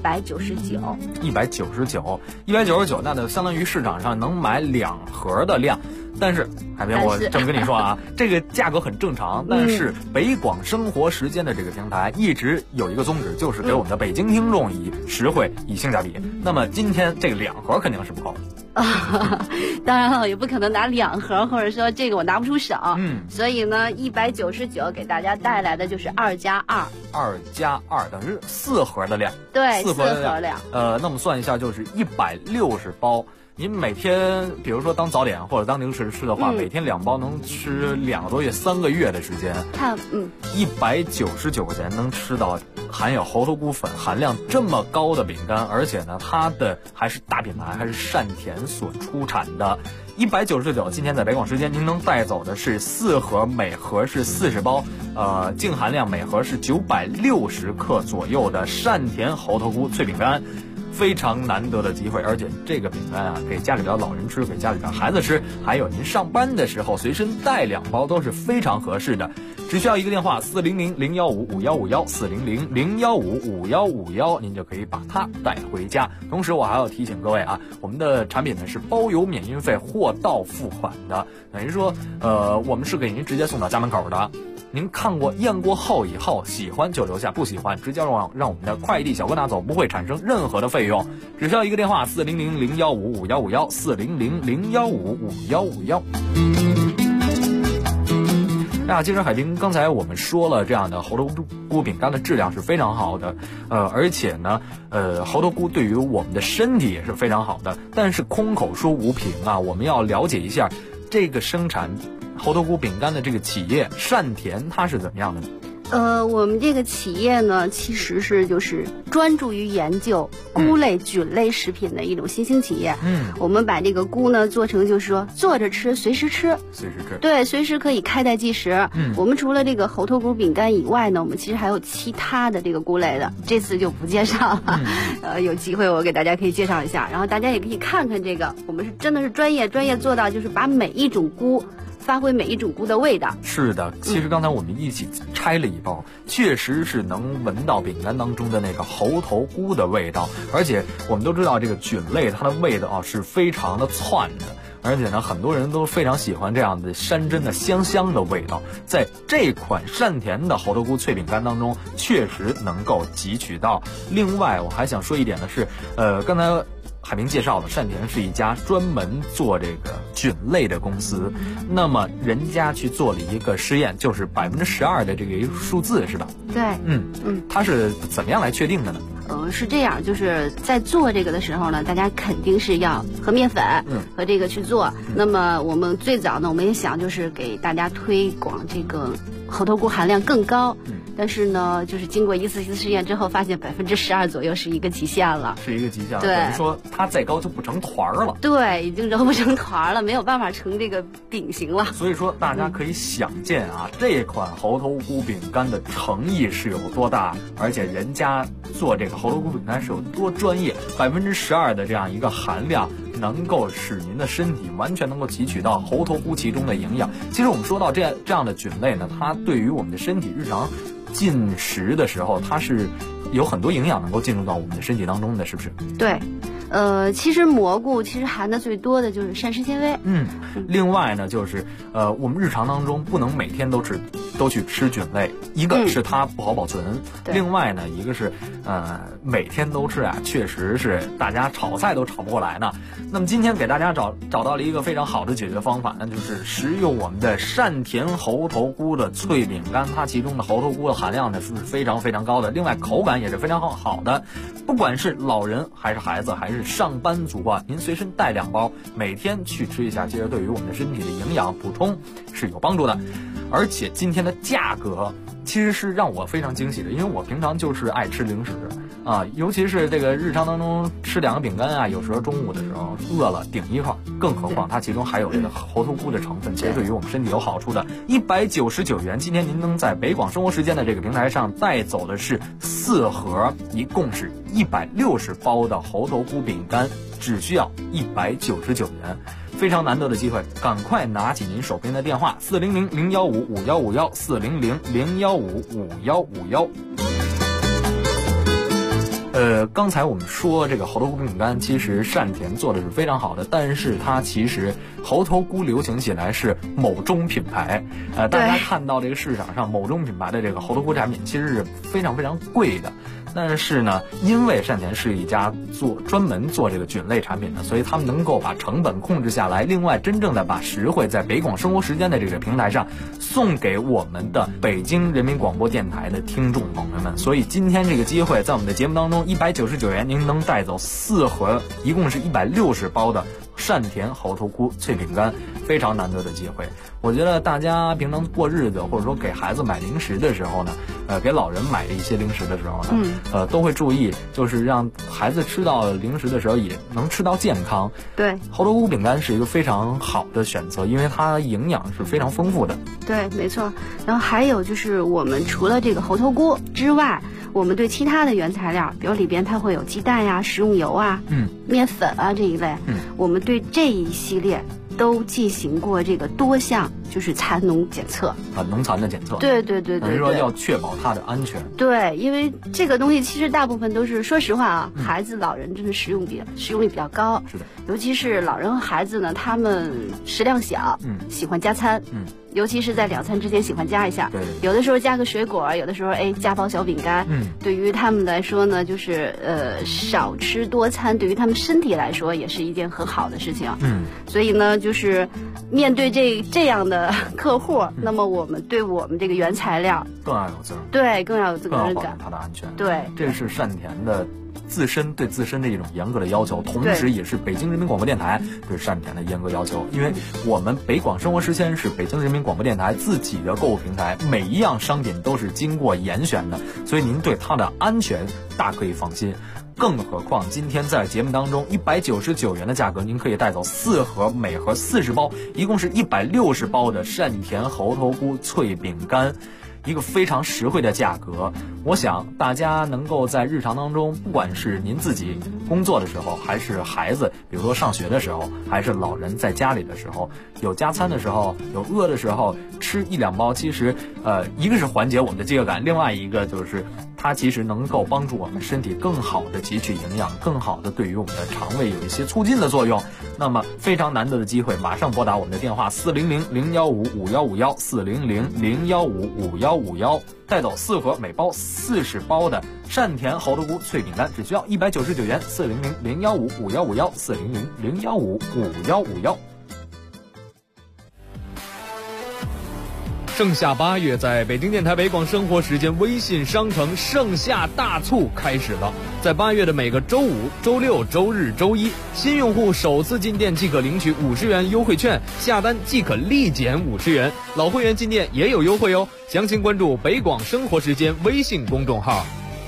[SPEAKER 9] 199，那就相当于市场上能买2盒的量。但是海边，我这么跟你说啊，这个价格很正常。但是北广生活时间的这个平台一直有一个宗旨，就是给我们的北京听众以实惠、以性价比。那么今天这个2盒肯定是不够的。
[SPEAKER 13] 当然了，也不可能拿2盒，或者说这个我拿不出手。所以呢，199给大家带来的就是2+2，2+2
[SPEAKER 9] 等于4盒的量。
[SPEAKER 13] 对，4盒量。
[SPEAKER 9] 那么算一下就是160包。您每天比如说当早点或者当零食吃的话，每天2包能吃2个多月、3个月的时间。199块钱能吃到含有猴头菇粉含量这么高的饼干，而且呢，它的还是大品牌，还是善田所出产的。199，今天在北广时间您能带走的是4盒，每盒是40包，净含量每盒是960克左右的善田猴头菇脆饼干。非常难得的机会，而且这个饼干啊，给家里边老人吃，给家里边孩子吃，还有您上班的时候随身带2包都是非常合适的。只需要一个电话400-015-5151，400-015-5151，您就可以把它带回家。同时我还要提醒各位啊，我们的产品呢是包邮免运费，货到付款的，等于说我们是给您直接送到家门口的。您看过验过后以后，喜欢就留下，不喜欢直接让我们的快递小哥拿走，不会产生任何的费用。只需要一个电话400-015-5151，400-015-5151。其实海滨刚才我们说了，这样的猴头菇饼干的质量是非常好的，而且呢，猴头菇对于我们的身体也是非常好的。但是空口说无凭啊，我们要了解一下这个生产猴头菇饼干的这个企业善田它是怎么样的呢？
[SPEAKER 13] 我们这个企业呢，其实是就是专注于研究菇类、菌类食品的一种新兴企业。我们把这个菇呢做成就是说坐着吃，随时吃，对，随时可以开袋即食。我们除了这个猴头菇饼干以外呢，我们其实还有其他的这个菇类的，这次就不介绍了。有机会我给大家可以介绍一下，然后大家也可以看看这个，我们是真的是专业做到就是把每一种菇发挥每一种菇的味道。是的，
[SPEAKER 9] 其实刚才我们一起拆了一包，确实是能闻到饼干当中的那个猴头菇的味道，而且我们都知道这个菌类它的味道是非常的窜的，而且呢，很多人都非常喜欢这样的山珍的香香的味道，在这款善田的猴头菇脆饼干当中确实能够汲取到。另外我还想说一点的是，刚才海明介绍了，善田是一家专门做这个菌类的公司，那么人家去做了一个实验，就是12%的这个数字，是吧？对，它是怎么样来确定的呢？是这样，就是在做这个的时候呢，大家肯定是要和面粉和这个去做。那么我们最早呢，我们也想就是给大家推广这个猴头菇含量更高。但是呢，就是经过一次试验之后，发现12%左右是一个极限了，是一个极限。对，等于说它再高就不成团了。对，已经揉不成团了，没有办法成这个饼型了。所以说，大家可以想见啊，这款猴头菇饼干的诚意是有多大，而且人家做这个猴头菇饼干是有多专业。12%的这样一个含量，能够使您的身体完全能够汲取到猴头菇其中的营养。其实我们说到这样的菌类呢，它对于我们的身体日常进食的时候，它是有很多营养能够进入到我们的身体当中的，是不是？对，其实蘑菇其实含的最多的就是膳食纤维。另外呢，就是我们日常当中不能每天都去吃菌类，一个是它不好保存，另外呢，一个是每天都吃啊，确实是大家炒菜都炒不过来呢。那么今天给大家找到了一个非常好的解决方法，那就是食用我们的善田猴头菇的脆饼干，它其中的猴头菇的含量呢是非常非常高的，另外口感也是非常好的。不管是老人还是孩子还是上班族啊，您随身带2包，每天去吃一下，其实对于我们的身体的营养补充是有帮助的。而且今天的价格其实是让我非常惊喜的，因为我平常就是爱吃零食啊，尤其是这个日常当中吃2个饼干啊，有时候中午的时候饿了顶一块，更何况它其中还有这个猴头菇的成分，其实对于我们身体有好处的。199元，今天您能在北广生活时间的这个平台上带走的是4盒，一共是160包的猴头菇饼干，只需要199元。非常难得的机会，赶快拿起您手边的电话400-015-5151，400-015-5151。刚才我们说这个猴头菇饼干，其实善田做的是非常好的，但是它其实猴头菇流行起来是某中品牌，大家看到这个市场上某中品牌的这个猴头菇产品其实是非常非常贵的。但是呢，因为善田是一家专门做这个菌类产品的，所以他们能够把成本控制下来。另外，真正的把实惠在北广生活时间的这个平台上送给我们的北京人民广播电台的听众朋友们。所以今天这个机会，在我们的节目当中 199元您能带走4盒，一共是160包的善甜猴头菇脆饼干，非常难得的机会。我觉得大家平常过日子，或者说给孩子买零食的时候呢，给老人买一些零食的时候呢，都会注意，就是让孩子吃到零食的时候也能吃到健康。
[SPEAKER 13] 对，
[SPEAKER 9] 猴头菇饼干是一个非常好的选择，因为它营养是非常丰富的。
[SPEAKER 13] 对，没错。然后还有就是我们除了这个猴头菇之外，我们对其他的原材料，比如里边它会有鸡蛋呀、食用油啊、面粉啊这一类，我们对这一系列都进行过这个多项就是残农检测
[SPEAKER 9] 啊，农残的检测。
[SPEAKER 13] 对对对对，
[SPEAKER 9] 等于说要确保它的安全。
[SPEAKER 13] 对，因为这个东西其实大部分都是，说实话啊，孩子、老人真的使用率比较高。
[SPEAKER 9] 是的，
[SPEAKER 13] 尤其是老人和孩子呢，他们食量小，喜欢加餐，尤其是在两餐之间喜欢加一下，
[SPEAKER 9] 对，
[SPEAKER 13] 有的时候加个水果，有的时候加包小饼干，对于他们来说呢，就是少吃多餐，对于他们身体来说也是一件很好的事情。所以呢，就是面对这样的客户，那么我们对我们这个原材料
[SPEAKER 9] 更要有责任，
[SPEAKER 13] 对，更要有责任感，
[SPEAKER 9] 保证它的安全。
[SPEAKER 13] 对，
[SPEAKER 9] 这是善甜的对自身的一种严格的要求，同时也是北京人民广播电台对善甜的严格要求。因为我们北广生活时鲜是北京人民广播电台自己的购物平台，每一样商品都是经过严选的，所以您对它的安全大可以放心。更何况今天在节目当中199元的价格，您可以带走4盒，每盒40包，一共是160包的善甜猴头菇脆饼干，一个非常实惠的价格。我想大家能够在日常当中，不管是您自己工作的时候，还是孩子比如说上学的时候，还是老人在家里的时候，有加餐的时候，有饿的时候，吃1-2包，其实一个是缓解我们的饥饿感，另外一个就是它其实能够帮助我们身体更好的汲取营养，更好的对于我们的肠胃有一些促进的作用。那么非常难得的机会，马上拨打我们的电话400-015-5151，400-015-5151，带走4盒，每包40包的善甜猴头菇脆饼干，只需要199元，400-015-5151，400-015-5151。盛夏8月，在北京电台北广生活时间微信商城盛夏大促开始了。在8月的每个周5、周6、周日、周一，新用户首次进店即可领取50元优惠券，下单即可立减50元。老会员进店也有优惠哦，详情关注北广生活时间微信公众号。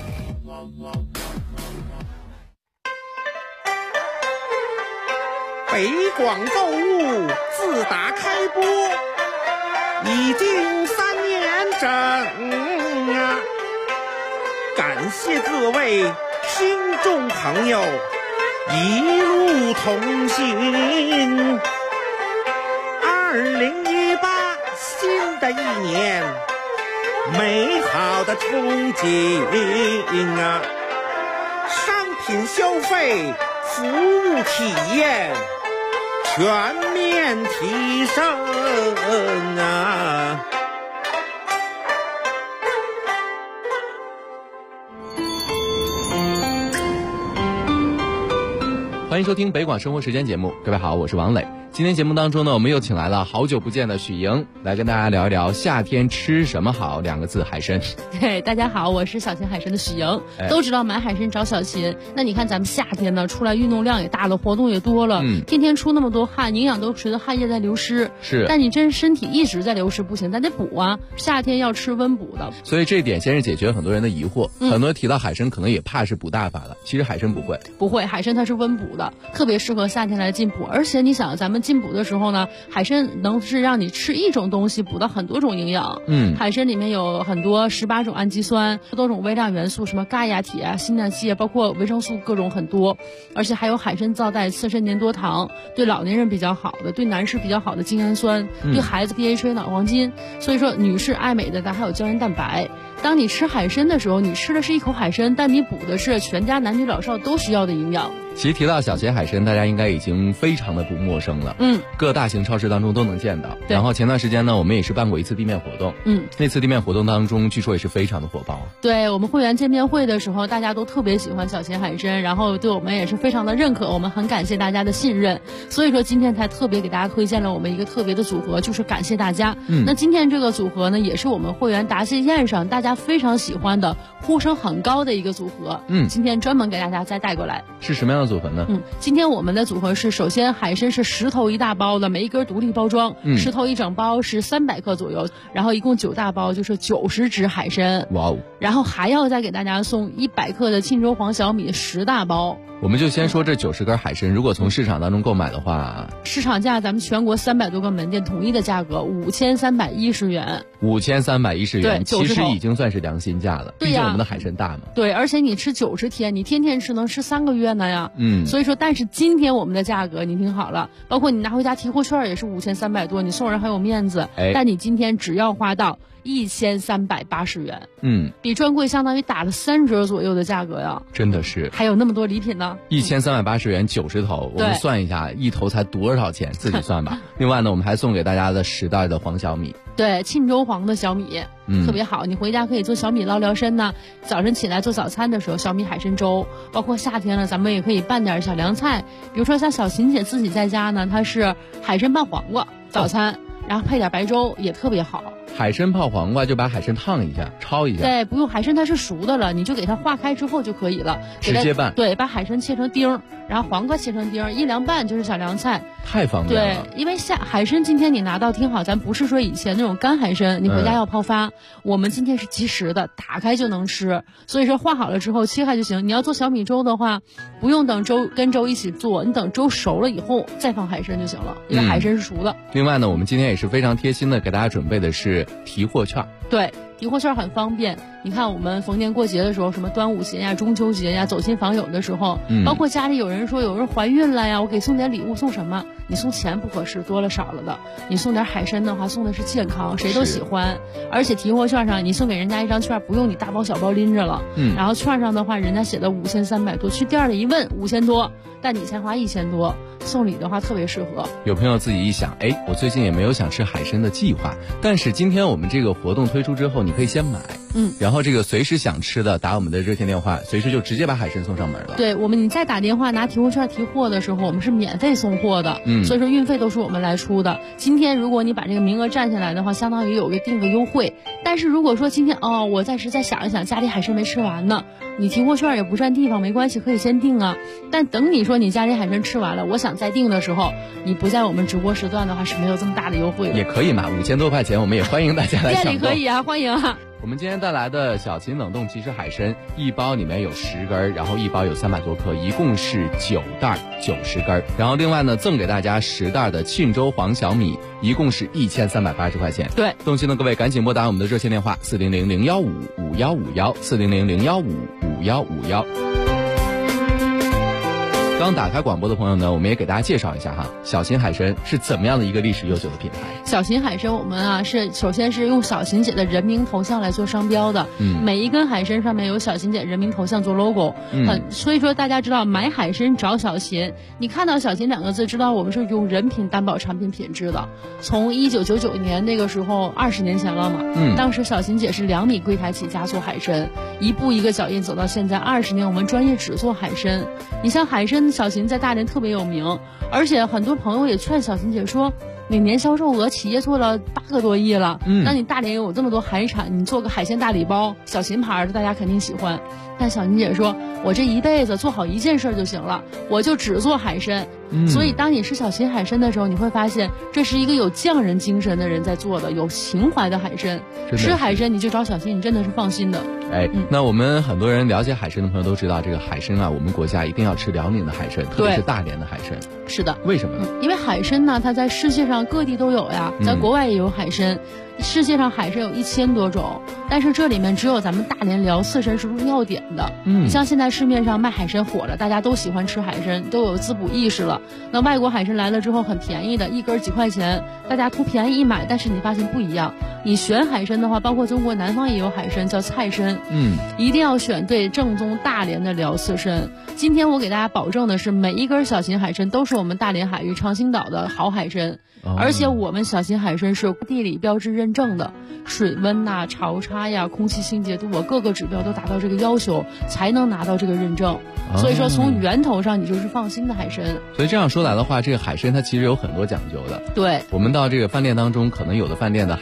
[SPEAKER 15] 北广购物自打开播已经3年整啊！感谢各位听众朋友一路同行。2018新的一年，美好的憧憬啊！商品消费，服务体验全面提升啊！
[SPEAKER 11] 欢迎收听北广生活时间节目，各位好，我是王磊。今天节目当中呢，我们又请来了好久不见的许莹，来跟大家聊一聊夏天吃什么好2个字，海参。
[SPEAKER 16] 对，大家好，我是小秦海参的许莹。都知道买海参找小秦，那你看咱们夏天呢，出来运动量也大了，活动也多了，天天出那么多汗，营养都随着汗液在流失。
[SPEAKER 11] 是，
[SPEAKER 16] 但你真身体一直在流失不行，咱得补啊，夏天要吃温补的。
[SPEAKER 11] 所以这一点先是解决很多人的疑惑，很多人提到海参可能也怕是补大发了，其实海参不会，
[SPEAKER 16] 海参它是温补的，特别适合夏天来进补。而且你想，咱们进补的时候呢，海参能是让你吃一种东西补到很多种营养。海参里面有很多18种氨基酸，多种微量元素，什么钙呀、铁啊、锌啊、硒啊，包括维生素各种很多。而且还有海参皂带刺身粘多糖，对老年人比较好的，对男士比较好的精氨酸，对孩子 DHA 脑黄金。所以说女士爱美的，咱还有胶原蛋白。当你吃海参的时候，你吃的是一口海参，但你补的是全家男女老少都需要的营养。
[SPEAKER 11] 其实提到小秦海参，大家应该已经非常的不陌生了。各大型超市当中都能见到。然后前段时间呢，我们也是办过一次地面活动。那次地面活动当中，据说也是非常的火爆。
[SPEAKER 16] 对，我们会员见面会的时候，大家都特别喜欢小秦海参，然后对我们也是非常的认可，我们很感谢大家的信任。所以说今天才特别给大家推荐了我们一个特别的组合，就是感谢大家。那今天这个组合呢，也是我们会员答谢宴上大家家非常喜欢的、呼声很高的一个组合。今天专门给大家再带过来。
[SPEAKER 11] 是什么样的组合呢？
[SPEAKER 16] 今天我们的组合是，首先海参是石头一大包的，每一根独立包装，石头一整包是300克左右，然后一共9大包，就是90只海参。
[SPEAKER 11] 哇哦！
[SPEAKER 16] 然后还要再给大家送100克的沁州黄小米10大包。
[SPEAKER 11] 我们就先说这90根海参，如果从市场当中购买的话，
[SPEAKER 16] 市场价咱们全国300多个门店统一的价格5310元。
[SPEAKER 11] 5310元，
[SPEAKER 16] 对，
[SPEAKER 11] 其实已经算是良心价了。
[SPEAKER 16] 对呀，
[SPEAKER 11] 毕竟我们的海参大嘛。
[SPEAKER 16] 对，而且你吃90天，你天天吃能吃3个月呢呀。所以说，但是今天我们的价格你听好了，包括你拿回家提货券也是5300多，你送人很有面子。但你今天只要花到1380元，比专柜相当于打了3折左右的价格呀，
[SPEAKER 11] 真的是，
[SPEAKER 16] 还有那么多礼品呢。
[SPEAKER 11] 1380元90头，我们算一下，一头才多少钱，自己算吧。另外呢，我们还送给大家的10袋的黄小米，
[SPEAKER 16] 对，沁州黄的小米，特别好，你回家可以做小米捞聊参呢。早晨起来做早餐的时候，小米海参粥，包括夏天了，咱们也可以拌点小凉菜，比如说像小琴姐自己在家呢，她是海参拌黄瓜早餐，然后配点白粥也特别好。
[SPEAKER 11] 海参泡黄瓜就把海参烫一下，焯一下。
[SPEAKER 16] 对，不用，海参它是熟的了，你就给它化开之后就可以了，
[SPEAKER 11] 直接拌。
[SPEAKER 16] 对，把海参切成丁，然后黄瓜切成丁，一凉拌就是小凉菜，
[SPEAKER 11] 太方便了。
[SPEAKER 16] 对，因为海参今天你拿到，听好，咱不是说以前那种干海参，你回家要泡发，我们今天是即食的，打开就能吃。所以说化好了之后切开就行。你要做小米粥的话，不用等粥跟粥一起做，你等粥熟了以后再放海参就行了，因为海参是熟的。
[SPEAKER 11] 另外呢，我们今天也是非常贴心的给大家准备的是提货券。
[SPEAKER 16] 对，提货券很方便。你看我们逢年过节的时候，什么端午节呀、中秋节呀，走亲访友的时候，包括家里有人说有人怀孕了呀，我给送点礼物，送什么？你送钱不合适，多了少了的。你送点海参的话，送的是健康，谁都喜欢。而且提货券上你送给人家一张券，不用你大包小包拎着了。然后券上的话，人家写的5300多，去店里一问5000多，但你才花1000多，送礼的话特别适合。
[SPEAKER 11] 有朋友自己一想，我最近也没有想吃海参的计划，但是今天我们这个活动推出之后，你可以先买，然后这个随时想吃的打我们的热线电话，随时就直接把海参送上门了。
[SPEAKER 16] 对，你再打电话拿提货券提货的时候，我们是免费送货的，所以说运费都是我们来出的。今天如果你把这个名额占下来的话，相当于有个定个优惠。但是如果说今天我暂时再想一想，家里海参没吃完呢，你提货券也不占地方，没关系，可以先订啊。但等你说你家里海参吃完了，我想再订的时候，你不在我们直播时段的话是没有这么大的优惠的。
[SPEAKER 11] 也可以嘛，5000多块钱，我们也欢迎大家来抢购。
[SPEAKER 16] 店里可以啊，欢迎啊。
[SPEAKER 11] 我们今天带来的小秦冷冻即食海参，一包里面有10根，然后一包有300多克，一共是9袋90根。然后另外呢，赠给大家10袋的沁州黄小米，一共是1380块钱。
[SPEAKER 16] 对，
[SPEAKER 11] 动心的各位赶紧拨打我们的热线电话400-015-5151，400-015-5151。刚打开广播的朋友呢，我们也给大家介绍一下哈，小秦海参是怎么样的一个历史悠久的品牌。
[SPEAKER 16] 小秦海参我们是首先是用小秦姐的人名头像来做商标的，每一根海参上面有小秦姐人名头像做 logo，所以说大家知道买海参找小秦，你看到小秦2个字，知道我们是用人品担保产品品质的。从1999年那个时候20年前了嘛，当时小秦姐是2米柜台起家做海参，一步一个脚印走到现在20年，我们专业只做海参。你像海参小秦在大连特别有名，而且很多朋友也劝小秦姐说，你年销售额企业做了8个多亿了，那你大连有这么多海产，你做个海鲜大礼包，小秦牌的大家肯定喜欢。但小秦姐说，我这一辈子做好一件事就行了，我就只做海参。所以当你吃小秦海参的时候，你会发现这是一个有匠人精神的人在做的，有情怀的海参。吃海参你就找小秦，你真的是放心的。
[SPEAKER 11] 那我们很多人了解海参的朋友都知道，这个海参啊，我们国家一定要吃辽宁的海参，特别是大连的海参。
[SPEAKER 16] 是的。
[SPEAKER 11] 为什么呢？
[SPEAKER 16] 因为海参呢，它在世界上各地都有呀，在国外也有海参。世界上海参有1000多种，但是这里面只有咱们大连辽刺参是入药典的。你像现在市面上卖海参火了，大家都喜欢吃海参，都有滋补意识了。那外国海参来了之后很便宜的，一根几块钱，大家图便宜一买，但是你发现不一样。你选海参的话，包括中国南方也有海参叫菜参，一定要选对正宗大连的辽刺参。今天我给大家保证的是，每一根小秦海参都是我们大连海域长兴岛的好海参。而且我们小秦海参是地理标志认证的，水温呐、潮差呀、空气清洁度各个指标都达到这个要求，才能拿到这个认证。所以说从源头上你就是放心的海参。
[SPEAKER 11] 所以这样说来的话，这个海参它其实有很多讲究的。
[SPEAKER 16] 对，
[SPEAKER 11] 我们到这个饭店当中，可能有的饭店的海参很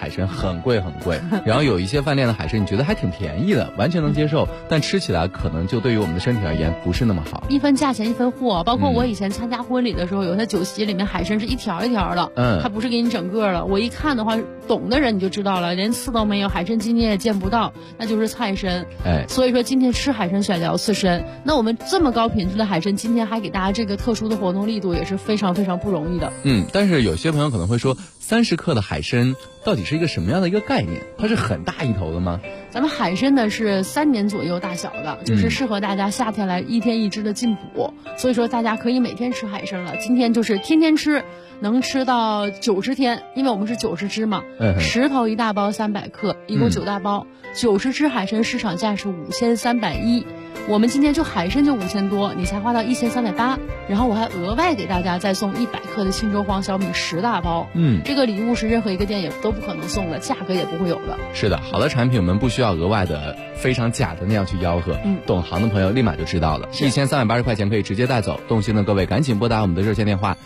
[SPEAKER 11] 很贵很贵。然后有一些饭店的海参，你觉得还挺便宜的，完全能接受，但吃起来可能就对于我们的身体而言不是那么好。
[SPEAKER 16] 一分价钱一分货，包括我以前参加婚礼的时候，有些酒席里面海参是一条一条的，它不是给你整个的。我一看的话，懂的人你就知道了，连刺都没有，海参今天也见不到，那就是菜参。所以说今天吃海参选聊刺参，那我们这么高品质的海参，今天还给大家这个特殊的活动力度，也是非常非常不容易的。
[SPEAKER 11] 但是有些朋友可能会说，30克的海参到底是一个什么样的一个概念？它是很大一头的吗？
[SPEAKER 16] 咱们海参呢是3年左右大小的，就是适合大家夏天来1天1只的进补，所以说大家可以每天吃海参了。今天就是天天吃，能吃到90天，因为我们是90只嘛，10头1大包300克，一共9大包，90只海参市场价是5310，我们今天就海参就5000多，你才花到1380，然后我还额外给大家再送100克的青州黄小米10大包，这个礼物是任何一个店也都不可能送的，价格也不会有的。
[SPEAKER 11] 是的，好的产品我们不需要额外的非常假的那样去吆喝，懂行的朋友立马就知道了，1380块钱可以直接带走。动心的各位赶紧拨打我们的热线电话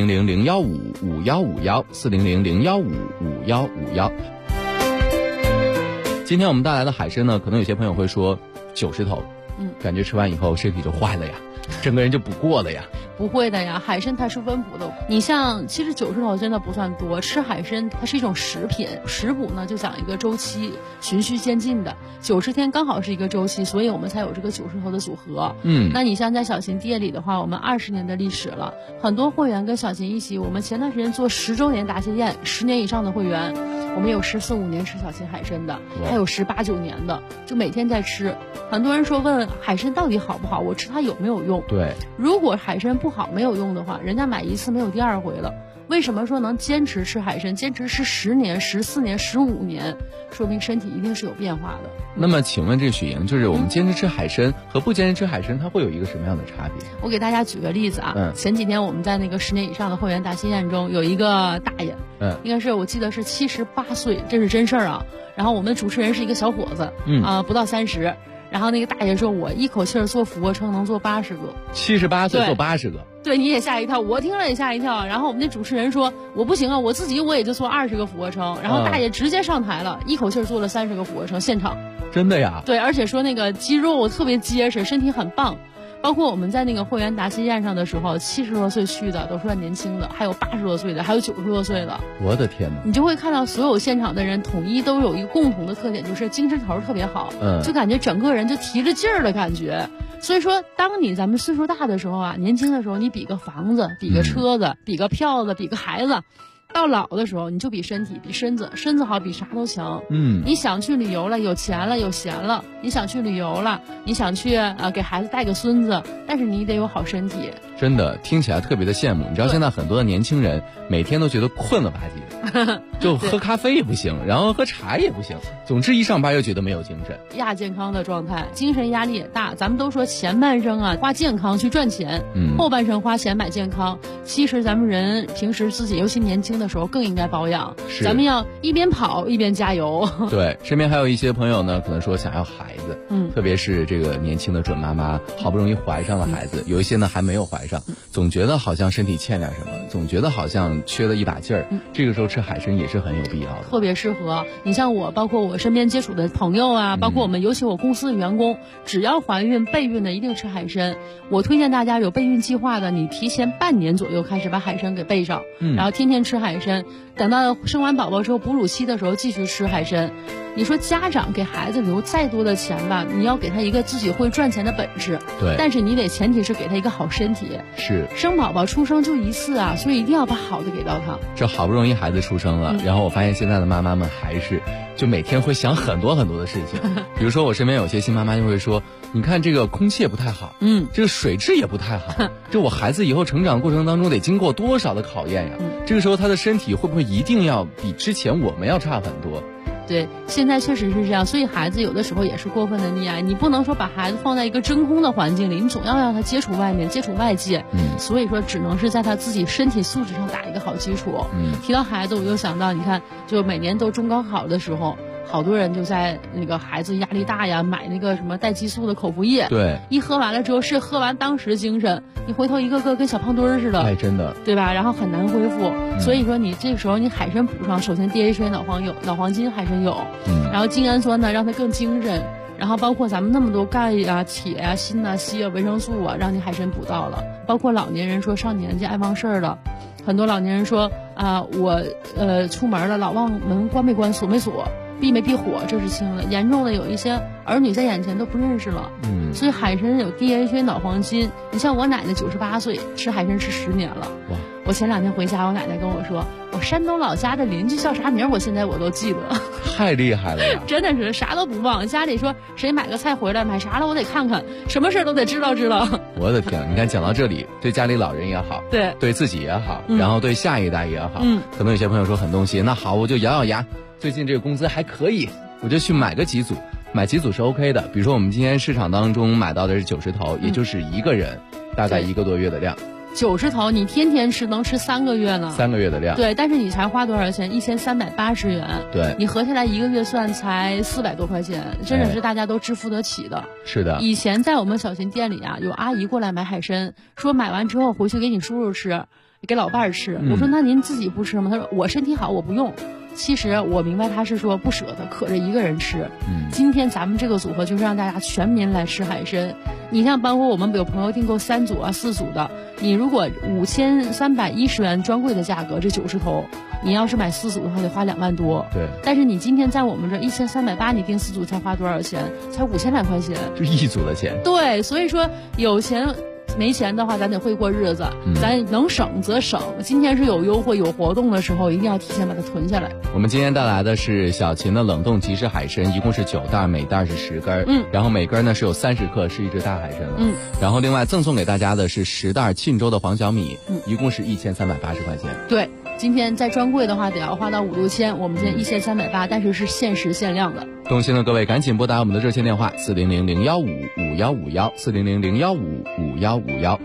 [SPEAKER 11] 400-015-5151，400-015-5151。今天我们带来的海参呢，可能有些朋友会说90头，感觉吃完以后身体就坏了呀，整个人就不过了呀。
[SPEAKER 16] 不会的呀，海参它是温补的。你像其实90头真的不算多，吃海参它是一种食品，食补呢就讲一个周期，循序渐进的，90天刚好是一个周期，所以我们才有这个90头的组合。那你像在小琴店里的话，我们20年的历史了，很多会员跟小琴一起，我们前段时间做10周年答谢宴，10年以上的会员，我们有14、15年吃小琴海参的，还有18、19年的，就每天在吃。很多人说问海参到底好不好，我吃它有没有用？
[SPEAKER 11] 对，
[SPEAKER 16] 如果海参不好没有用的话，人家买一次没有第二回了。为什么说能坚持吃海参，坚持吃10年、14年、15年，说明身体一定是有变化的。
[SPEAKER 11] 那么请问这许莹，就是我们坚持吃海参和不坚持吃海参，它会有一个什么样的差别？
[SPEAKER 16] 我给大家举个例子啊，前几天我们在那个10年以上的会员答谢宴中，有一个大爷，应该是我记得是78岁，这是真事儿啊。然后我们主持人是一个小伙子，不到30。然后那个大爷说，我一口气儿做俯卧撑能做80个
[SPEAKER 11] ，78岁做80个，
[SPEAKER 16] 对，你也吓一跳，我听了也吓一跳。然后我们那主持人说，我不行啊，我自己我也就做20个俯卧撑。然后大爷直接上台了，一口气儿做了30个俯卧撑，现场。
[SPEAKER 11] 真的呀？
[SPEAKER 16] 对，而且说那个肌肉特别结实，身体很棒。包括我们在那个会员答谢宴上的时候，70多岁去的都算年轻的，还有80多岁的，还有90多岁的。
[SPEAKER 11] 我的天哪！
[SPEAKER 16] 你就会看到所有现场的人统一都有一个共同的特点，就是精神头特别好，就感觉整个人就提着劲儿的感觉。所以说，当咱们岁数大的时候啊，年轻的时候你比个房子，比个车子，比个票子，比个孩子。到老的时候，你就比身体，比身子好，比啥都强。你想去旅游了，有钱了，有闲了，你想去旅游了，你想去给孩子带个孙子，但是你得有好身体。
[SPEAKER 11] 真的听起来特别的羡慕。你知道现在很多的年轻人每天都觉得困了吧唧的，就喝咖啡也不行，然后喝茶也不行，总之一上班又觉得没有精神，
[SPEAKER 16] 亚健康的状态，精神压力也大。咱们都说前半生啊花健康去赚钱，后半生花钱买健康。其实咱们人平时自己尤其年轻的时候更应该保养，咱们要一边跑一边加油。
[SPEAKER 11] 对，身边还有一些朋友呢，可能说想要孩子，特别是这个年轻的准妈妈，好不容易怀上了孩子，有一些呢还没有怀上，总觉得好像身体欠点什么，总觉得好像缺了一把劲儿，这个时候吃海参也是很有必要的，
[SPEAKER 16] 特别适合。你像我，包括我身边接触的朋友啊，包括我们尤其我公司的员工，只要怀孕备孕的一定吃海参。我推荐大家有备孕计划的，你提前半年左右开始把海参给备上，然后天天吃海参，等到生完宝宝之后哺乳期的时候继续吃海参。你说家长给孩子留再多的钱吧，你要给他一个自己会赚钱的本事，
[SPEAKER 11] 对，
[SPEAKER 16] 但是你得前提是给他一个好身体。
[SPEAKER 11] 是，
[SPEAKER 16] 生宝宝出生就一次啊，所以一定要把好的给到他。
[SPEAKER 11] 这好不容易孩子出生了，然后我发现现在的妈妈们还是就每天会想很多很多的事情，比如说我身边有些新妈妈就会说，你看这个空气也不太好，这个水质也不太好，这我孩子以后成长过程当中得经过多少的考验呀？这个时候他的身体会不会一定要比之前我们要差很多？
[SPEAKER 16] 对，现在确实是这样，所以孩子有的时候也是过分的溺爱，你不能说把孩子放在一个真空的环境里，你总要让他接触外面，接触外界，所以说只能是在他自己身体素质上打一个好基础。提到孩子，我又想到，你看，就每年都中高考的时候， 好多人就在那个孩子压力大呀，买那个什么带激素的口服液。
[SPEAKER 11] 对，
[SPEAKER 16] 一喝完了之后是喝完当时精神，你回头一个个跟小胖墩儿似的。
[SPEAKER 11] 哎，真的，
[SPEAKER 16] 对吧？然后很难恢复。所以说你这个时候你海参补上，首先 DHA 脑黄金海参有，然后精氨酸呢让它更精神。然后包括咱们那么多钙呀、铁呀、锌啊、硒啊、维生素啊，让你海参补到了。包括老年人说上年纪爱忘事儿了，很多老年人说我出门了老忘门关没关锁没锁，避没避火，这是轻的。严重的有一些儿女在眼前都不认识了。所以海参有 DHA 脑黄金。你像我奶奶98岁，吃海参吃10年了。哇！我前2天回家，我奶奶跟我说，我山东老家的邻居叫啥名，我现在我都记得。
[SPEAKER 11] 太厉害了呀！
[SPEAKER 16] 真的是啥都不忘。家里说谁买个菜回来买啥了，我得看看，什么事都得知道。
[SPEAKER 11] 我的天，你看讲到这里，对家里老人也好，对自己也好，然后对下一代也好，可能有些朋友说很动心，那好，我就咬咬牙，最近这个工资还可以，我就去买个几组。买几组是 OK 的，比如说我们今天市场当中买到的是90头，也就是一个人大概1个多月的量。
[SPEAKER 16] 90头你天天吃能吃3个月呢。
[SPEAKER 11] 3个月的量。
[SPEAKER 16] 对，但是你才花多少钱？1380元。
[SPEAKER 11] 对，
[SPEAKER 16] 你合下来1个月算才400多块钱，真的是大家都支付得起的。
[SPEAKER 11] 是的。
[SPEAKER 16] 以前在我们小秦店里啊，有阿姨过来买海参，说买完之后回去给你叔叔吃，给老伴儿吃。我说那您自己不吃吗？他说我身体好，我不用。其实我明白他是说不舍得，可着一个人吃。今天咱们这个组合就是让大家全民来吃海参。你像包括我们有朋友订购3组啊、4组的，你如果5310元专柜的价格，这90头，你要是买4组的话得花2万多。
[SPEAKER 11] 对。
[SPEAKER 16] 但是你今天在我们这1380，你订4组才花多少钱？才5000来块钱。
[SPEAKER 11] 就1组的钱。
[SPEAKER 16] 对，所以说有钱。没钱的话，咱得会过日子，咱能省则省。今天是有优惠、有活动的时候，一定要提前把它囤下来。
[SPEAKER 11] 我们今天带来的是小秦的冷冻即食海参，一共是9袋，每袋是10根，然后每根呢是有30克，是一只大海参了。然后另外赠送给大家的是10袋沁州的黄小米，一共是1380块钱。
[SPEAKER 16] 对，今天在专柜的话得要花到5、6千，我们今天1380，但是是限时限量的。
[SPEAKER 11] 动心的各位赶紧拨打我们的热线电话400-015-5151，400-015-5151。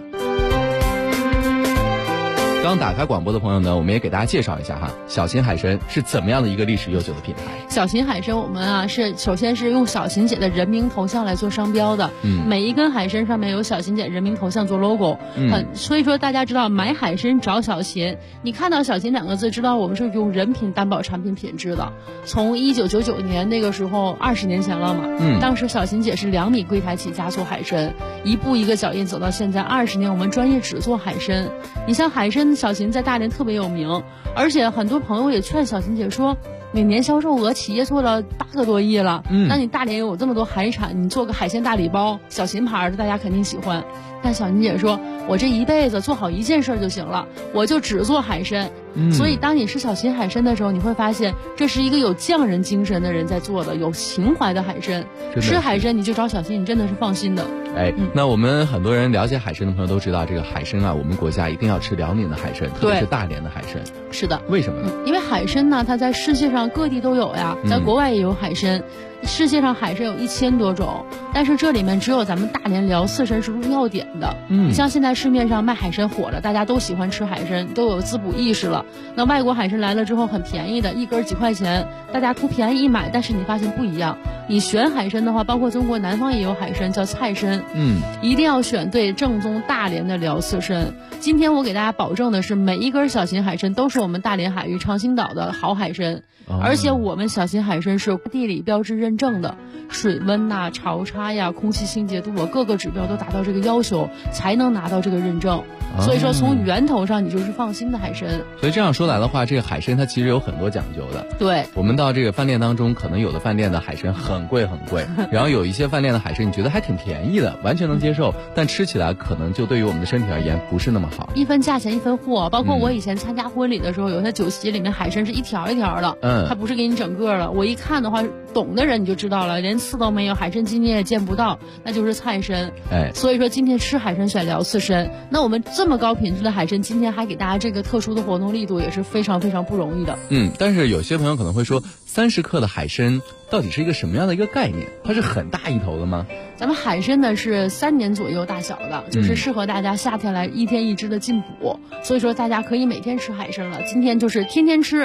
[SPEAKER 11] 刚打开广播的朋友呢，我们也给大家介绍一下哈，小秦海参是怎么样的一个历史悠久的品牌。
[SPEAKER 16] 小秦海参我们啊是首先是用小秦姐的人名头像来做商标的，每一根海参上面有小秦姐人名头像做 logo，所以说大家知道买海参找小秦，你看到小秦2个字，知道我们是用人品担保产品品质的。从1999年那个时候20年前了嘛，当时小秦姐是2米柜台起家做海参，一步一个脚印走到现在20年，我们专业只做海参。你像海参小秦在大连特别有名，而且很多朋友也劝小秦姐说，每年销售额企业做了8个多亿了，那你大连有这么多海产，你做个海鲜大礼包，小秦牌的大家肯定喜欢。但小秦姐说，我这一辈子做好一件事就行了，我就只做海参。所以当你吃小秦海参的时候，你会发现这是一个有匠人精神的人在做的，有情怀的海参。吃海参你就找小秦，你真的是放心的。
[SPEAKER 11] 那我们很多人了解海参的朋友都知道，这个海参啊，我们国家一定要吃辽宁的海参，特别是大连的海参。
[SPEAKER 16] 是的。
[SPEAKER 11] 为什么呢？
[SPEAKER 16] 因为海参呢，它在世界上各地都有呀，在国外也有海参。世界上海参有1000多种，但是这里面只有咱们大连辽刺参是入药典的。你像现在市面上卖海参火了，大家都喜欢吃海参，都有滋补意识了。那外国海参来了之后很便宜的，一根几块钱，大家图便宜一买，但是你发现不一样。你选海参的话，包括中国南方也有海参叫菜参，一定要选对正宗大连的辽刺参。今天我给大家保证的是，每一根小秦海参都是我们大连海域长兴岛的好海参，而且我们小秦海参是地理标志认证的，水温呐、潮差呀、空气清洁度啊，各个指标都达到这个要求，才能拿到这个认证。所以说从源头上你就是放心的海参。
[SPEAKER 11] 所以这样说来的话，这个海参它其实有很多讲究的。
[SPEAKER 16] 对，
[SPEAKER 11] 我们到这个饭店当中，可能有的饭店的海参很贵很贵，然后有一些饭店的海参你觉得还挺便宜的，完全能接受，但吃起来可能就对于我们的身体而言不是那么好。
[SPEAKER 16] 一分价钱一分货，包括我以前参加婚礼的时候，有些酒席里面海参是一条一条的，它不是给你整个的。我一看的话，懂的人你就知道了，连刺都没有，海参筋你也见不到，那就是菜参。所以说今天吃海参选辽刺参，那我们这么高品质的海参，今天还给大家这个特殊的活动力度，也是非常非常不容易的。
[SPEAKER 11] 但是有些朋友可能会说，30克的海参到底是一个什么样的一个概念？它是很大一头的吗？
[SPEAKER 16] 咱们海参呢是3年左右大小的，就是适合大家夏天来1天1只的进补，所以说大家可以每天吃海参了。今天就是天天吃，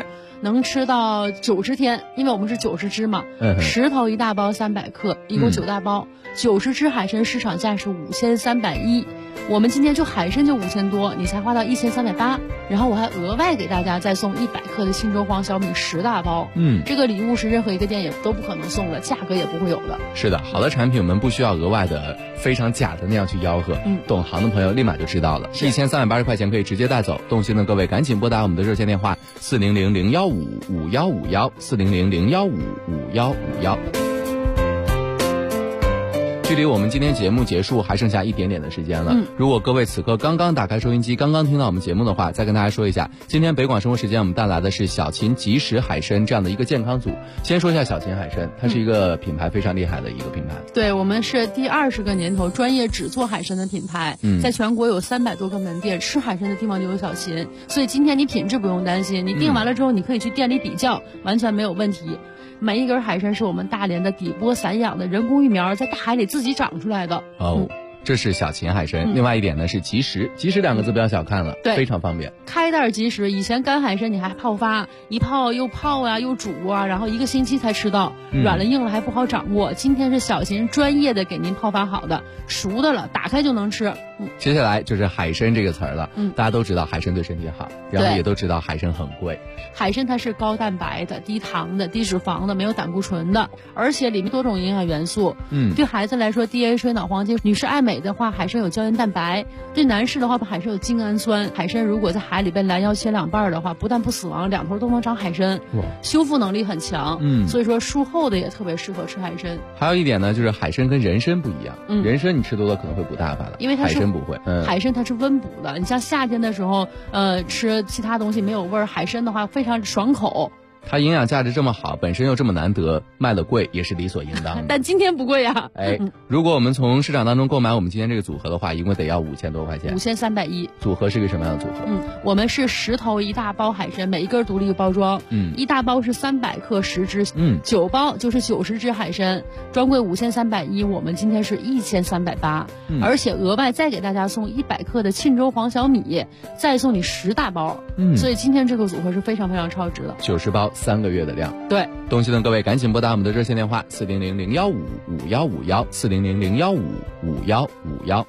[SPEAKER 16] 能吃到90天，因为我们是90只嘛，石头一大包300克，一共9大包，90只海参市场价是5310，我们今天就海参就5000多，你才花到1380，然后我还额外给大家再送100克的庆州黄小米10大包，这个礼物是任何一个店也都不可能送的，价格也不会有的。
[SPEAKER 11] 是的，好的产品我们不需要额外的非常假的那样去吆喝，懂行的朋友立马就知道了，1380块钱可以直接带走。动心的各位赶紧拨打我们的热线电话400-015-5151，400-015-5151。距离我们今天节目结束还剩下一点点的时间了。如果各位此刻刚刚打开收音机，刚刚听到我们节目的话，再跟大家说一下，今天北广生活时间我们带来的是小秦即食海参这样的一个健康组。先说一下小秦海参，它是一个品牌非常厉害的一个品牌。
[SPEAKER 16] 对，我们是第20个年头专业只做海参的品牌，在全国有300多个门店，吃海参的地方就有小秦，所以今天你品质不用担心，你订完了之后你可以去店里比较，完全没有问题。每一根海参是我们大连的底波散养的人工育苗，在大海里自己长出来的。
[SPEAKER 11] 这是小秦海参。另外一点呢是即食，即食2个字不要小看了，非常方便。
[SPEAKER 16] 开袋即食，以前干海参你还泡发，一泡又泡啊又煮啊，然后1个星期才吃到，软了硬了还不好掌握。今天是小秦专业的给您泡发好的，熟的了，打开就能吃。
[SPEAKER 11] 接下来就是海参这个词儿了。大家都知道海参对身体好，然后也都知道海参很贵。
[SPEAKER 16] 海参它是高蛋白的、低糖的、低脂肪的，没有胆固醇的，而且里面多种营养元素。对孩子来说 DHA 脑黄金，女士爱美的话，海参有胶原蛋白；对男士的话，海参有精氨酸。海参如果在海里被拦腰切2半的话，不但不死亡，2头都能长海参，修复能力很强。所以说术后的也特别适合吃海参。
[SPEAKER 11] 还有一点呢，就是海参跟人参不一样，人参你吃多了可能会补大发的，
[SPEAKER 16] 因为它是
[SPEAKER 11] 海参不会。
[SPEAKER 16] 海参它是温补的，你像夏天的时候，吃其他东西没有味儿，海参的话非常爽口。
[SPEAKER 11] 它营养价值这么好，本身又这么难得，卖了贵也是理所应当的。
[SPEAKER 16] 但今天不贵呀。
[SPEAKER 11] 如果我们从市场当中购买我们今天这个组合的话，一共得要5000多块钱。
[SPEAKER 16] 5310。
[SPEAKER 11] 组合是个什么样的组合？
[SPEAKER 16] 我们是10头一大包海参，每一根独立包装。一大包是300克10只，9包就是90只海参，专柜5310，我们今天是1380，而且额外再给大家送100克的沁州黄小米，再送你10大包。所以今天这个组合是非常非常超值的。
[SPEAKER 11] 90包3个月的量。
[SPEAKER 16] 对，
[SPEAKER 11] 动心的各位赶紧拨打我们的热线电话400-015-5151，400-015-5151。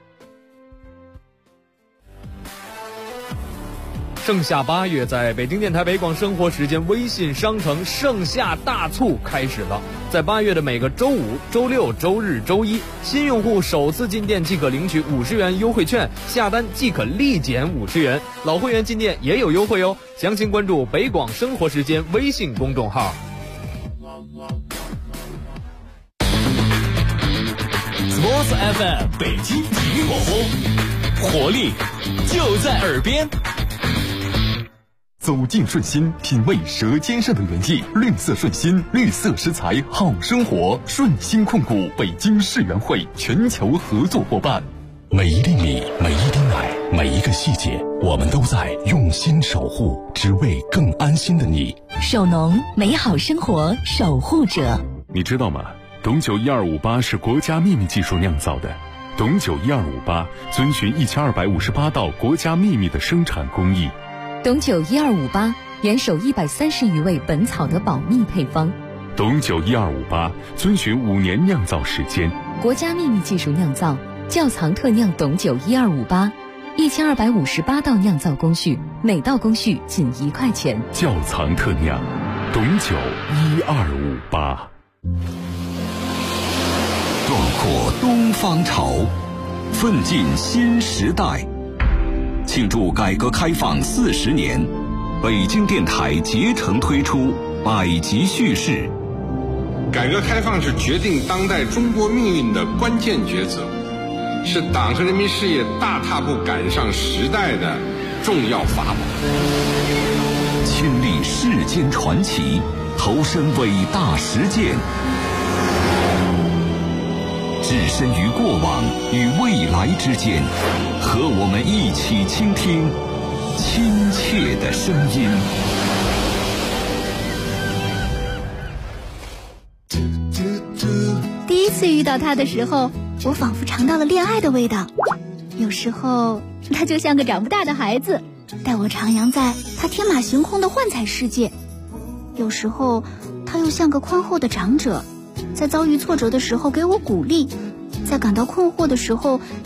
[SPEAKER 9] 盛夏8月，在北京电台北广生活时间微信商城盛夏大促开始了。在8月的每个周五、周六、周日、周一，新用户首次进店即可领取50元优惠券，下单即可立减50元。老会员进店也有优惠哦。详情关注北广生活时间微信公众号。
[SPEAKER 1] Sports FM 北京体育广播，活力就在耳边。
[SPEAKER 3] 走进顺心，品味舌尖上的原意。绿色顺心，绿色食材好生活。顺心控股北京世园会全球合作伙伴。
[SPEAKER 1] 每一粒米，每一滴奶，每一个细节，我们都在用心守护，只为更安心的你。
[SPEAKER 6] 守农，美好生活守护者。
[SPEAKER 17] 你知道吗？董酒1258是国家秘密技术酿造的。董酒1258遵循1258道国家秘密的生产工艺。
[SPEAKER 6] 董酒1258严守130余味本草的保密配方。
[SPEAKER 17] 董酒1258遵循5年酿造时间，
[SPEAKER 6] 国家秘密技术酿造，窖藏特酿董酒1258，1258道酿造工序，每道工序仅1块钱。
[SPEAKER 17] 窖藏特酿，董酒1258。
[SPEAKER 1] 壮阔东方潮，奋进新时代。庆祝改革开放40年，北京电台竭诚推出百集叙事。
[SPEAKER 18] 改革开放是决定当代中国命运的关键抉择，是党和人民事业大踏步赶上时代的重要法宝。
[SPEAKER 1] 亲历世间传奇，投身伟大实践，置身于过往与未来之间，和我们一起倾听亲切的声音。
[SPEAKER 19] 第一次遇到他的时候，我仿佛尝到了恋爱的味道。有时候他就像个长不大的孩子， 带我徜徉在他天马行空的幻彩世界。有时候他又像个宽厚的长者，在遭遇挫折的时候给我鼓励，在感到困惑的时候